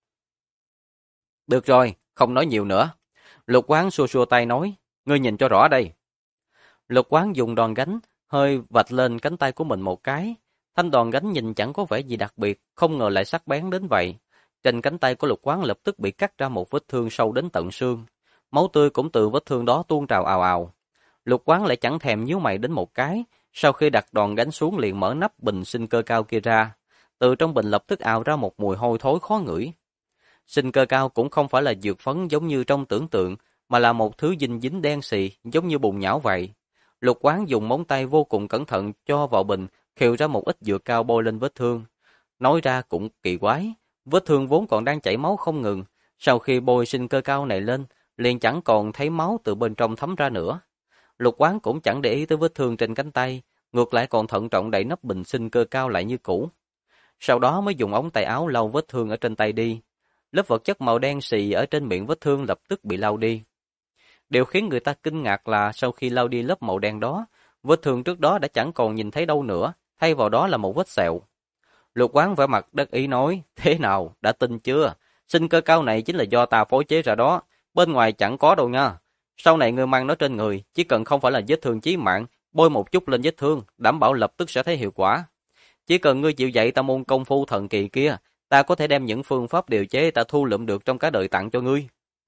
Được rồi, không nói nhiều nữa. Lục Quán xua xua tay nói, ngươi nhìn cho rõ đây. Lục Quán dùng đòn gánh, hơi vạch lên cánh tay của mình một cái. Thanh đòn gánh nhìn chẳng có vẻ gì đặc biệt, không ngờ lại sắc bén đến vậy. Trên cánh tay của Lục Quán lập tức bị cắt ra một vết thương sâu đến tận xương. Máu tươi cũng từ vết thương đó tuôn trào ào ào. Lục Quán lại chẳng thèm nhíu mày đến một cái, sau khi đặt đòn gánh xuống liền mở nắp bình sinh cơ cao kia ra. Từ trong bình lập tức ào ra một mùi hôi thối khó ngửi. Sinh cơ cao cũng không phải là dược phấn giống như trong tưởng tượng, mà là một thứ dinh dính đen xì, giống như bùn nhão vậy. Lục Quán dùng móng tay vô cùng cẩn thận cho vào bình, khều ra một ít dược cao bôi lên vết thương. Nói ra cũng kỳ quái, vết thương vốn còn đang chảy máu không ngừng, sau khi bôi sinh cơ cao này lên, liền chẳng còn thấy máu từ bên trong thấm ra nữa. Lục Quán cũng chẳng để ý tới vết thương trên cánh tay, ngược lại còn thận trọng đậy nắp bình sinh cơ cao lại như cũ. Sau đó mới dùng ống tay áo lau vết thương ở trên tay đi. Lớp vật chất màu đen xì ở trên miệng vết thương lập tức bị lau đi. Điều khiến người ta kinh ngạc là sau khi lau đi lớp màu đen đó, vết thương trước đó đã chẳng còn nhìn thấy đâu nữa, thay vào đó là một vết sẹo. Lục Quán vẻ mặt đắc ý nói, thế nào, đã tin chưa? Sinh cơ cao này chính là do ta phối chế ra đó, bên ngoài chẳng có đâu nha. Sau này ngươi mang nó trên người, chỉ cần không phải là vết thương chí mạng, bôi một chút lên vết thương, đảm bảo lập tức sẽ thấy hiệu quả. Chỉ cần ngươi chịu dạy ta môn công phu thần kỳ kia, ta có thể đem những phương pháp điều chế ta thu lượm được trong cả đời tặng cho ngươi.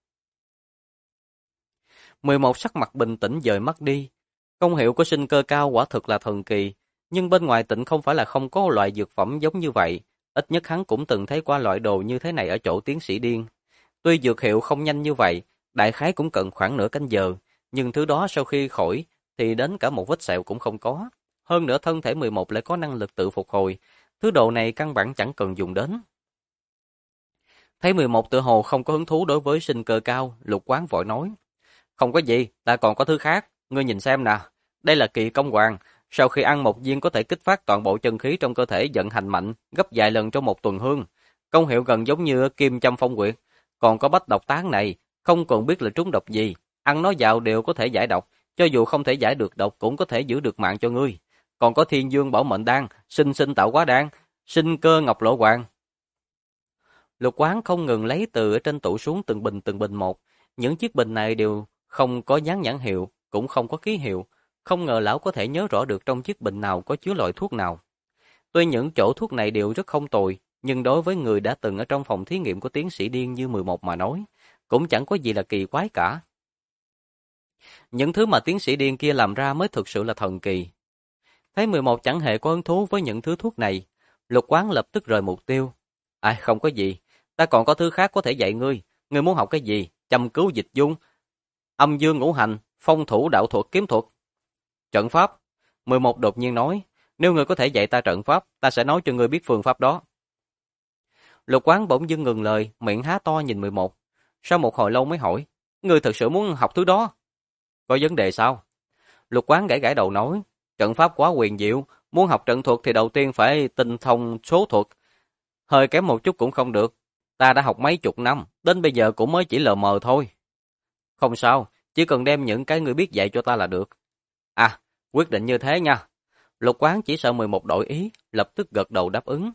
11 sắc mặt bình tĩnh dời mắt đi. Công hiệu của sinh cơ cao quả thực là thần kỳ, nhưng bên ngoài Tịnh không phải là không có loại dược phẩm giống như vậy. Ít nhất hắn cũng từng thấy qua loại đồ như thế này ở chỗ tiến sĩ Điên. Tuy dược hiệu không nhanh như vậy, đại khái cũng cần khoảng nửa canh giờ, nhưng thứ đó sau khi khỏi thì đến cả một vết sẹo cũng không có. Hơn nữa thân thể 11 lại có năng lực tự phục hồi, thứ đồ này căn bản chẳng cần dùng đến. Thấy 11 tự hồ không có hứng thú đối với sinh cơ cao, Lục Quán vội nói. Không có gì, ta còn có thứ khác, ngươi nhìn xem nè. Đây là kỳ công hoàng, sau khi ăn một viên có thể kích phát toàn bộ chân khí trong cơ thể vận hành mạnh, gấp vài lần trong một tuần hương. Công hiệu gần giống như kim châm phong quyệt. Còn có bách độc tán này, không cần biết là trúng độc gì, ăn nó vào đều có thể giải độc, cho dù không thể giải được độc cũng có thể giữ được mạng cho ngươi. Còn có thiên dương bảo mệnh đan, sinh sinh tạo hóa đan, sinh cơ ngọc lộ hoàng. Lục Quán không ngừng lấy từ ở trên tủ xuống từng bình một. Những chiếc bình này đều không có dán nhãn hiệu, cũng không có ký hiệu. Không ngờ lão có thể nhớ rõ được trong chiếc bình nào có chứa loại thuốc nào. Tuy những chỗ thuốc này đều rất không tồi, nhưng đối với người đã từng ở trong phòng thí nghiệm của tiến sĩ Điên như 11 mà nói, cũng chẳng có gì là kỳ quái cả. Những thứ mà tiến sĩ Điên kia làm ra mới thực sự là thần kỳ. Thấy 11 chẳng hề có hứng thú với những thứ thuốc này, Lục Quán lập tức rời mục tiêu. Không có gì, ta còn có thứ khác có thể dạy ngươi. Ngươi muốn học cái gì? Châm cứu dịch dung, âm dương ngũ hành, phong thủ đạo thuật, kiếm thuật, trận pháp. 11 đột nhiên nói, nếu ngươi có thể dạy ta trận pháp, ta sẽ nói cho ngươi biết phương pháp đó. Lục Quán bỗng dưng ngừng lời, miệng há to nhìn 11. Sau một hồi lâu mới hỏi, ngươi thật sự muốn học thứ đó? Có vấn đề sao? Lục Quán gãi gãi đầu nói, trận pháp quá huyền diệu, muốn học trận thuật thì đầu tiên phải tinh thông số thuật. Hơi kém một chút cũng không được. Ta đã học mấy chục năm, đến bây giờ cũng mới chỉ lờ mờ thôi. Không sao, chỉ cần đem những cái ngươi biết dạy cho ta là được. Quyết định như thế nha. Lục Quán chỉ sợ 11 đổi ý, lập tức gật đầu đáp ứng.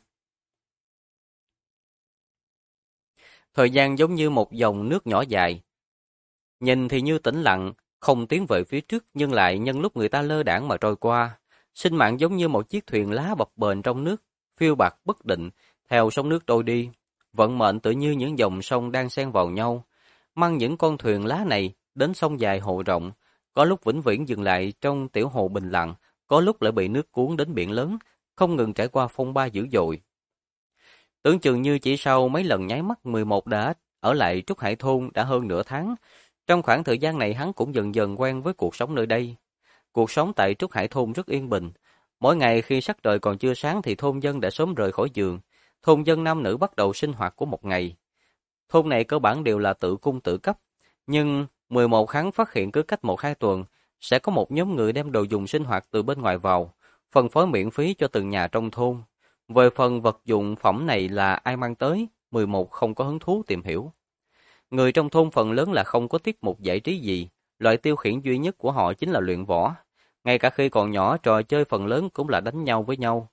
Thời gian giống như một dòng nước nhỏ dài. Nhìn thì như tĩnh lặng, không tiến về phía trước nhưng lại nhân lúc người ta lơ đãng mà trôi qua. Sinh mạng giống như một chiếc thuyền lá bập bềnh trong nước, phiêu bạt bất định, theo sóng nước trôi đi. Vận mệnh tự như những dòng sông đang xen vào nhau, mang những con thuyền lá này đến sông dài hồ rộng, có lúc vĩnh viễn dừng lại trong tiểu hồ bình lặng, có lúc lại bị nước cuốn đến biển lớn, không ngừng trải qua phong ba dữ dội. Tưởng chừng như chỉ sau mấy lần nháy mắt 11 đã ở lại Trúc Hải Thôn đã hơn nửa tháng. Trong khoảng thời gian này hắn cũng dần dần quen với cuộc sống nơi đây. Cuộc sống tại Trúc Hải Thôn rất yên bình. Mỗi ngày khi sắc trời còn chưa sáng thì thôn dân đã sớm rời khỏi giường. Thôn dân nam nữ bắt đầu sinh hoạt của một ngày. Thôn này cơ bản đều là tự cung tự cấp. Nhưng 11 hắn phát hiện cứ cách 1-2 tuần sẽ có một nhóm người đem đồ dùng sinh hoạt từ bên ngoài vào, phân phối miễn phí cho từng nhà trong thôn. Về phần vật dụng phẩm này là ai mang tới, 11 không có hứng thú tìm hiểu. Người trong thôn phần lớn là không có tiết mục giải trí gì, loại tiêu khiển duy nhất của họ chính là luyện võ. Ngay cả khi còn nhỏ, trò chơi phần lớn cũng là đánh nhau với nhau.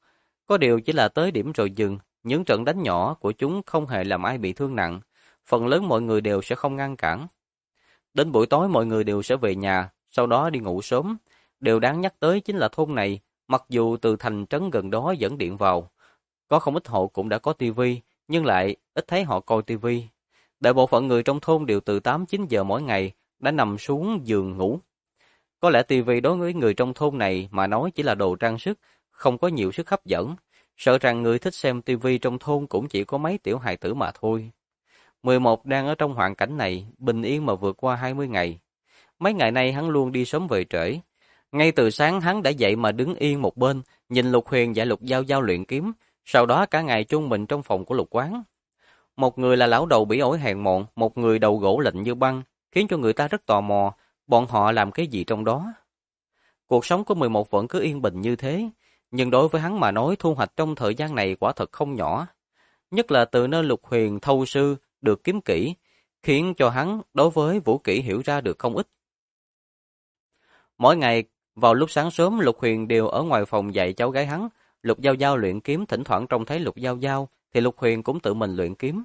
Có điều chỉ là tới điểm rồi dừng, những trận đánh nhỏ của chúng không hề làm ai bị thương nặng, phần lớn mọi người đều sẽ không ngăn cản. Đến buổi tối mọi người đều sẽ về nhà, sau đó đi ngủ sớm. Điều đáng nhắc tới chính là thôn này, mặc dù từ thành trấn gần đó dẫn điện vào, có không ít hộ cũng đã có tivi, nhưng lại ít thấy họ coi tivi. Đại bộ phận người trong thôn đều từ 8-9 giờ mỗi ngày đã nằm xuống giường ngủ. Có lẽ tivi đối với người trong thôn này mà nói chỉ là đồ trang sức, không có nhiều sức hấp dẫn. Sợ rằng người thích xem tivi trong thôn cũng chỉ có mấy tiểu hài tử mà thôi. 11 đang ở trong hoàn cảnh này, bình yên mà vượt qua 20 ngày. Mấy ngày nay hắn luôn đi sớm về trễ. Ngay từ sáng hắn đã dậy mà đứng yên một bên, nhìn Lục Huyền và Lục Giao Giao luyện kiếm, sau đó cả ngày chung mình trong phòng của Lục Quán. Một người là lão đầu bỉ ổi hèn mọn, một người đầu gỗ lạnh như băng, khiến cho người ta rất tò mò, bọn họ làm cái gì trong đó. Cuộc sống của 11 vẫn cứ yên bình như thế, nhưng đối với hắn mà nói thu hoạch trong thời gian này quả thật không nhỏ. Nhất là từ nơi Lục Huyền thâu sư được kiếm kỹ, khiến cho hắn đối với vũ kỹ hiểu ra được không ít. Mỗi ngày, vào lúc sáng sớm Lục Huyền đều ở ngoài phòng dạy cháu gái hắn, Lục Giao Giao luyện kiếm, thỉnh thoảng trông thấy Lục Giao Giao thì Lục Huyền cũng tự mình luyện kiếm.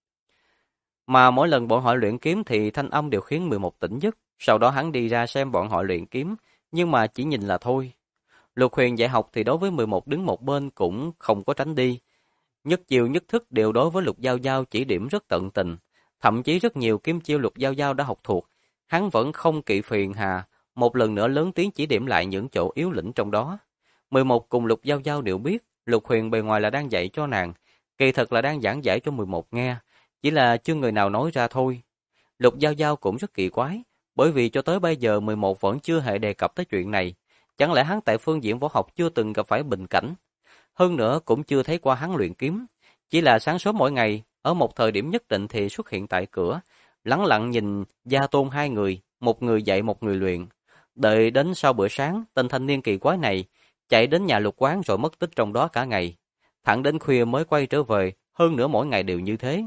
Mà mỗi lần bọn họ luyện kiếm thì thanh âm đều khiến 11 tỉnh giấc, sau đó hắn đi ra xem bọn họ luyện kiếm, nhưng mà chỉ nhìn là thôi. Lục Huyền dạy học thì đối với 11 đứng một bên cũng không có tránh đi. Nhất chiêu nhất thức đều đối với Lục Giao Giao chỉ điểm rất tận tình, thậm chí rất nhiều kiếm chiêu Lục Giao Giao đã học thuộc, hắn vẫn không kỵ phiền hà, một lần nữa lớn tiếng chỉ điểm lại những chỗ yếu lĩnh trong đó. 11 cùng Lục Giao Giao đều biết, Lục Huyền bề ngoài là đang dạy cho nàng, kỳ thật là đang giảng giải cho 11 nghe, chỉ là chưa người nào nói ra thôi. Lục Giao Giao cũng rất kỳ quái, bởi vì cho tới bây giờ 11 vẫn chưa hề đề cập tới chuyện này, chẳng lẽ hắn tại phương diện võ học chưa từng gặp phải bình cảnh? Hơn nữa cũng chưa thấy qua hắn luyện kiếm, chỉ là sáng sớm mỗi ngày, ở một thời điểm nhất định thì xuất hiện tại cửa, lẳng lặng nhìn gia tôn hai người, một người dạy một người luyện. Đợi đến sau bữa sáng, tên thanh niên kỳ quái này chạy đến nhà Lục Quán rồi mất tích trong đó cả ngày. Thẳng đến khuya mới quay trở về, hơn nữa mỗi ngày đều như thế.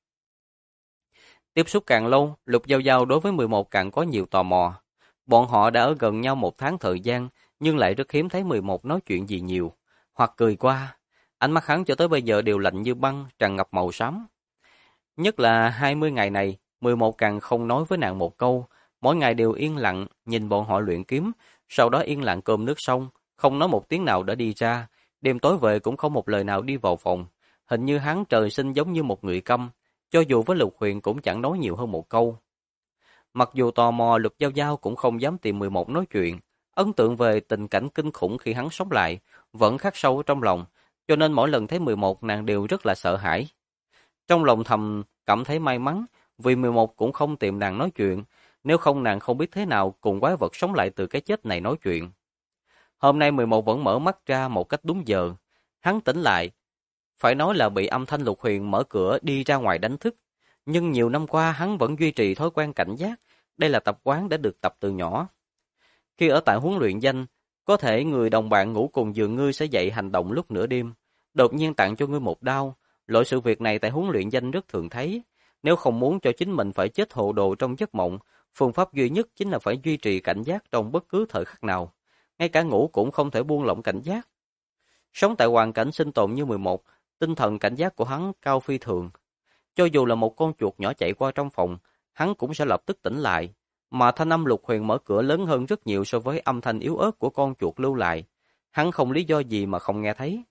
Tiếp xúc càng lâu, Lục Giao Giao đối với 11 càng có nhiều tò mò. Bọn họ đã ở gần nhau 1 tháng thời gian, nhưng lại rất hiếm thấy 11 nói chuyện gì nhiều, hoặc cười qua. Ánh mắt hắn cho tới bây giờ đều lạnh như băng, tràn ngập màu xám. Nhất là 20 ngày này, 11 càng không nói với nàng một câu, mỗi ngày đều yên lặng nhìn bọn họ luyện kiếm, sau đó yên lặng cơm nước xong, không nói một tiếng nào đã đi ra, đêm tối về cũng không một lời nào đi vào phòng. Hình như hắn trời sinh giống như một người câm, cho dù với Lục Huyền cũng chẳng nói nhiều hơn một câu. Mặc dù tò mò, Lục Giao Giao cũng không dám tìm 11 nói chuyện, ấn tượng về tình cảnh kinh khủng khi hắn sống lại, vẫn khắc sâu trong lòng, cho nên mỗi lần thấy 11 nàng đều rất là sợ hãi. Trong lòng thầm cảm thấy may mắn, vì 11 cũng không tìm nàng nói chuyện, nếu không nàng không biết thế nào cùng quái vật sống lại từ cái chết này nói chuyện. Hôm nay 11 vẫn mở mắt ra một cách đúng giờ, hắn tỉnh lại, phải nói là bị âm thanh Lục Huyền mở cửa đi ra ngoài đánh thức, nhưng nhiều năm qua hắn vẫn duy trì thói quen cảnh giác, đây là tập quán đã được tập từ nhỏ. Khi ở tại huấn luyện danh, có thể người đồng bạn ngủ cùng giường ngươi sẽ dậy hành động lúc nửa đêm, đột nhiên tặng cho ngươi một đao. Loại sự việc này tại huấn luyện danh rất thường thấy. Nếu không muốn cho chính mình phải chết hồ đồ trong giấc mộng, phương pháp duy nhất chính là phải duy trì cảnh giác trong bất cứ thời khắc nào. Ngay cả ngủ cũng không thể buông lỏng cảnh giác. Sống tại hoàn cảnh sinh tồn như 11, tinh thần cảnh giác của hắn cao phi thường. Cho dù là một con chuột nhỏ chạy qua trong phòng, hắn cũng sẽ lập tức tỉnh lại. Mà thanh âm Lục Huyền mở cửa lớn hơn rất nhiều so với âm thanh yếu ớt của con chuột lưu lại. Hắn không lý do gì mà không nghe thấy.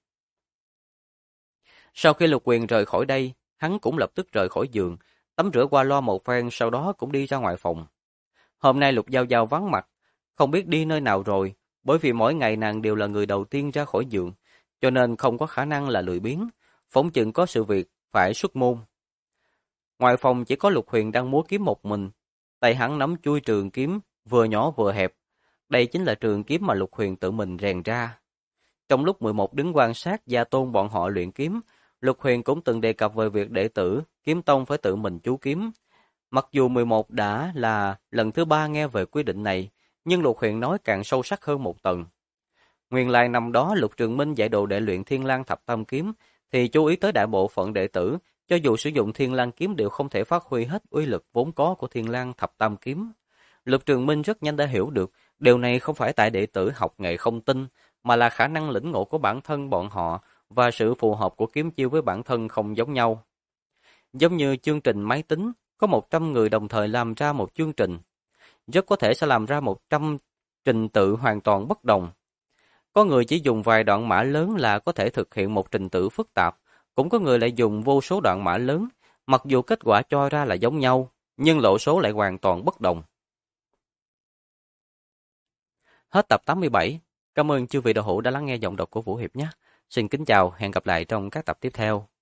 Sau khi Lục Huyền rời khỏi đây, hắn cũng lập tức rời khỏi giường, tắm rửa qua loa một phen, sau đó cũng đi ra ngoài phòng. Hôm nay Lục Giao Giao vắng mặt, không biết đi nơi nào rồi, bởi vì mỗi ngày nàng đều là người đầu tiên ra khỏi giường, cho nên không có khả năng là lười biếng, phỏng chừng có sự việc phải xuất môn. Ngoài phòng chỉ có Lục Huyền đang múa kiếm một mình, tay hắn nắm chuôi trường kiếm, vừa nhỏ vừa hẹp. Đây chính là trường kiếm mà Lục Huyền tự mình rèn ra. Trong lúc 11 đứng quan sát gia tôn bọn họ luyện kiếm, Lục Huyền cũng từng đề cập về việc đệ tử kiếm tông phải tự mình chú kiếm. Mặc dù 11 đã là lần thứ 3 nghe về quy định này, nhưng Lục Huyền nói càng sâu sắc hơn một tầng. Nguyên lai năm đó Lục Trường Minh dạy đồ đệ luyện Thiên Lang Thập Tam Kiếm, thì chú ý tới đại bộ phận đệ tử, cho dù sử dụng Thiên Lang Kiếm đều không thể phát huy hết uy lực vốn có của Thiên Lang Thập Tam Kiếm. Lục Trường Minh rất nhanh đã hiểu được, điều này không phải tại đệ tử học nghệ không tinh, mà là khả năng lĩnh ngộ của bản thân bọn họ, và sự phù hợp của kiếm chiêu với bản thân không giống nhau. Giống như chương trình máy tính, có 100 người đồng thời làm ra một chương trình, rất có thể sẽ làm ra 100 trình tự hoàn toàn bất đồng. Có người chỉ dùng vài đoạn mã lớn là có thể thực hiện một trình tự phức tạp, cũng có người lại dùng vô số đoạn mã lớn, mặc dù kết quả cho ra là giống nhau, nhưng lộ số lại hoàn toàn bất đồng. Hết tập 87. Cảm ơn chư vị đạo hữu đã lắng nghe giọng đọc của Vũ Hiệp nhé. Xin kính chào, hẹn gặp lại trong các tập tiếp theo.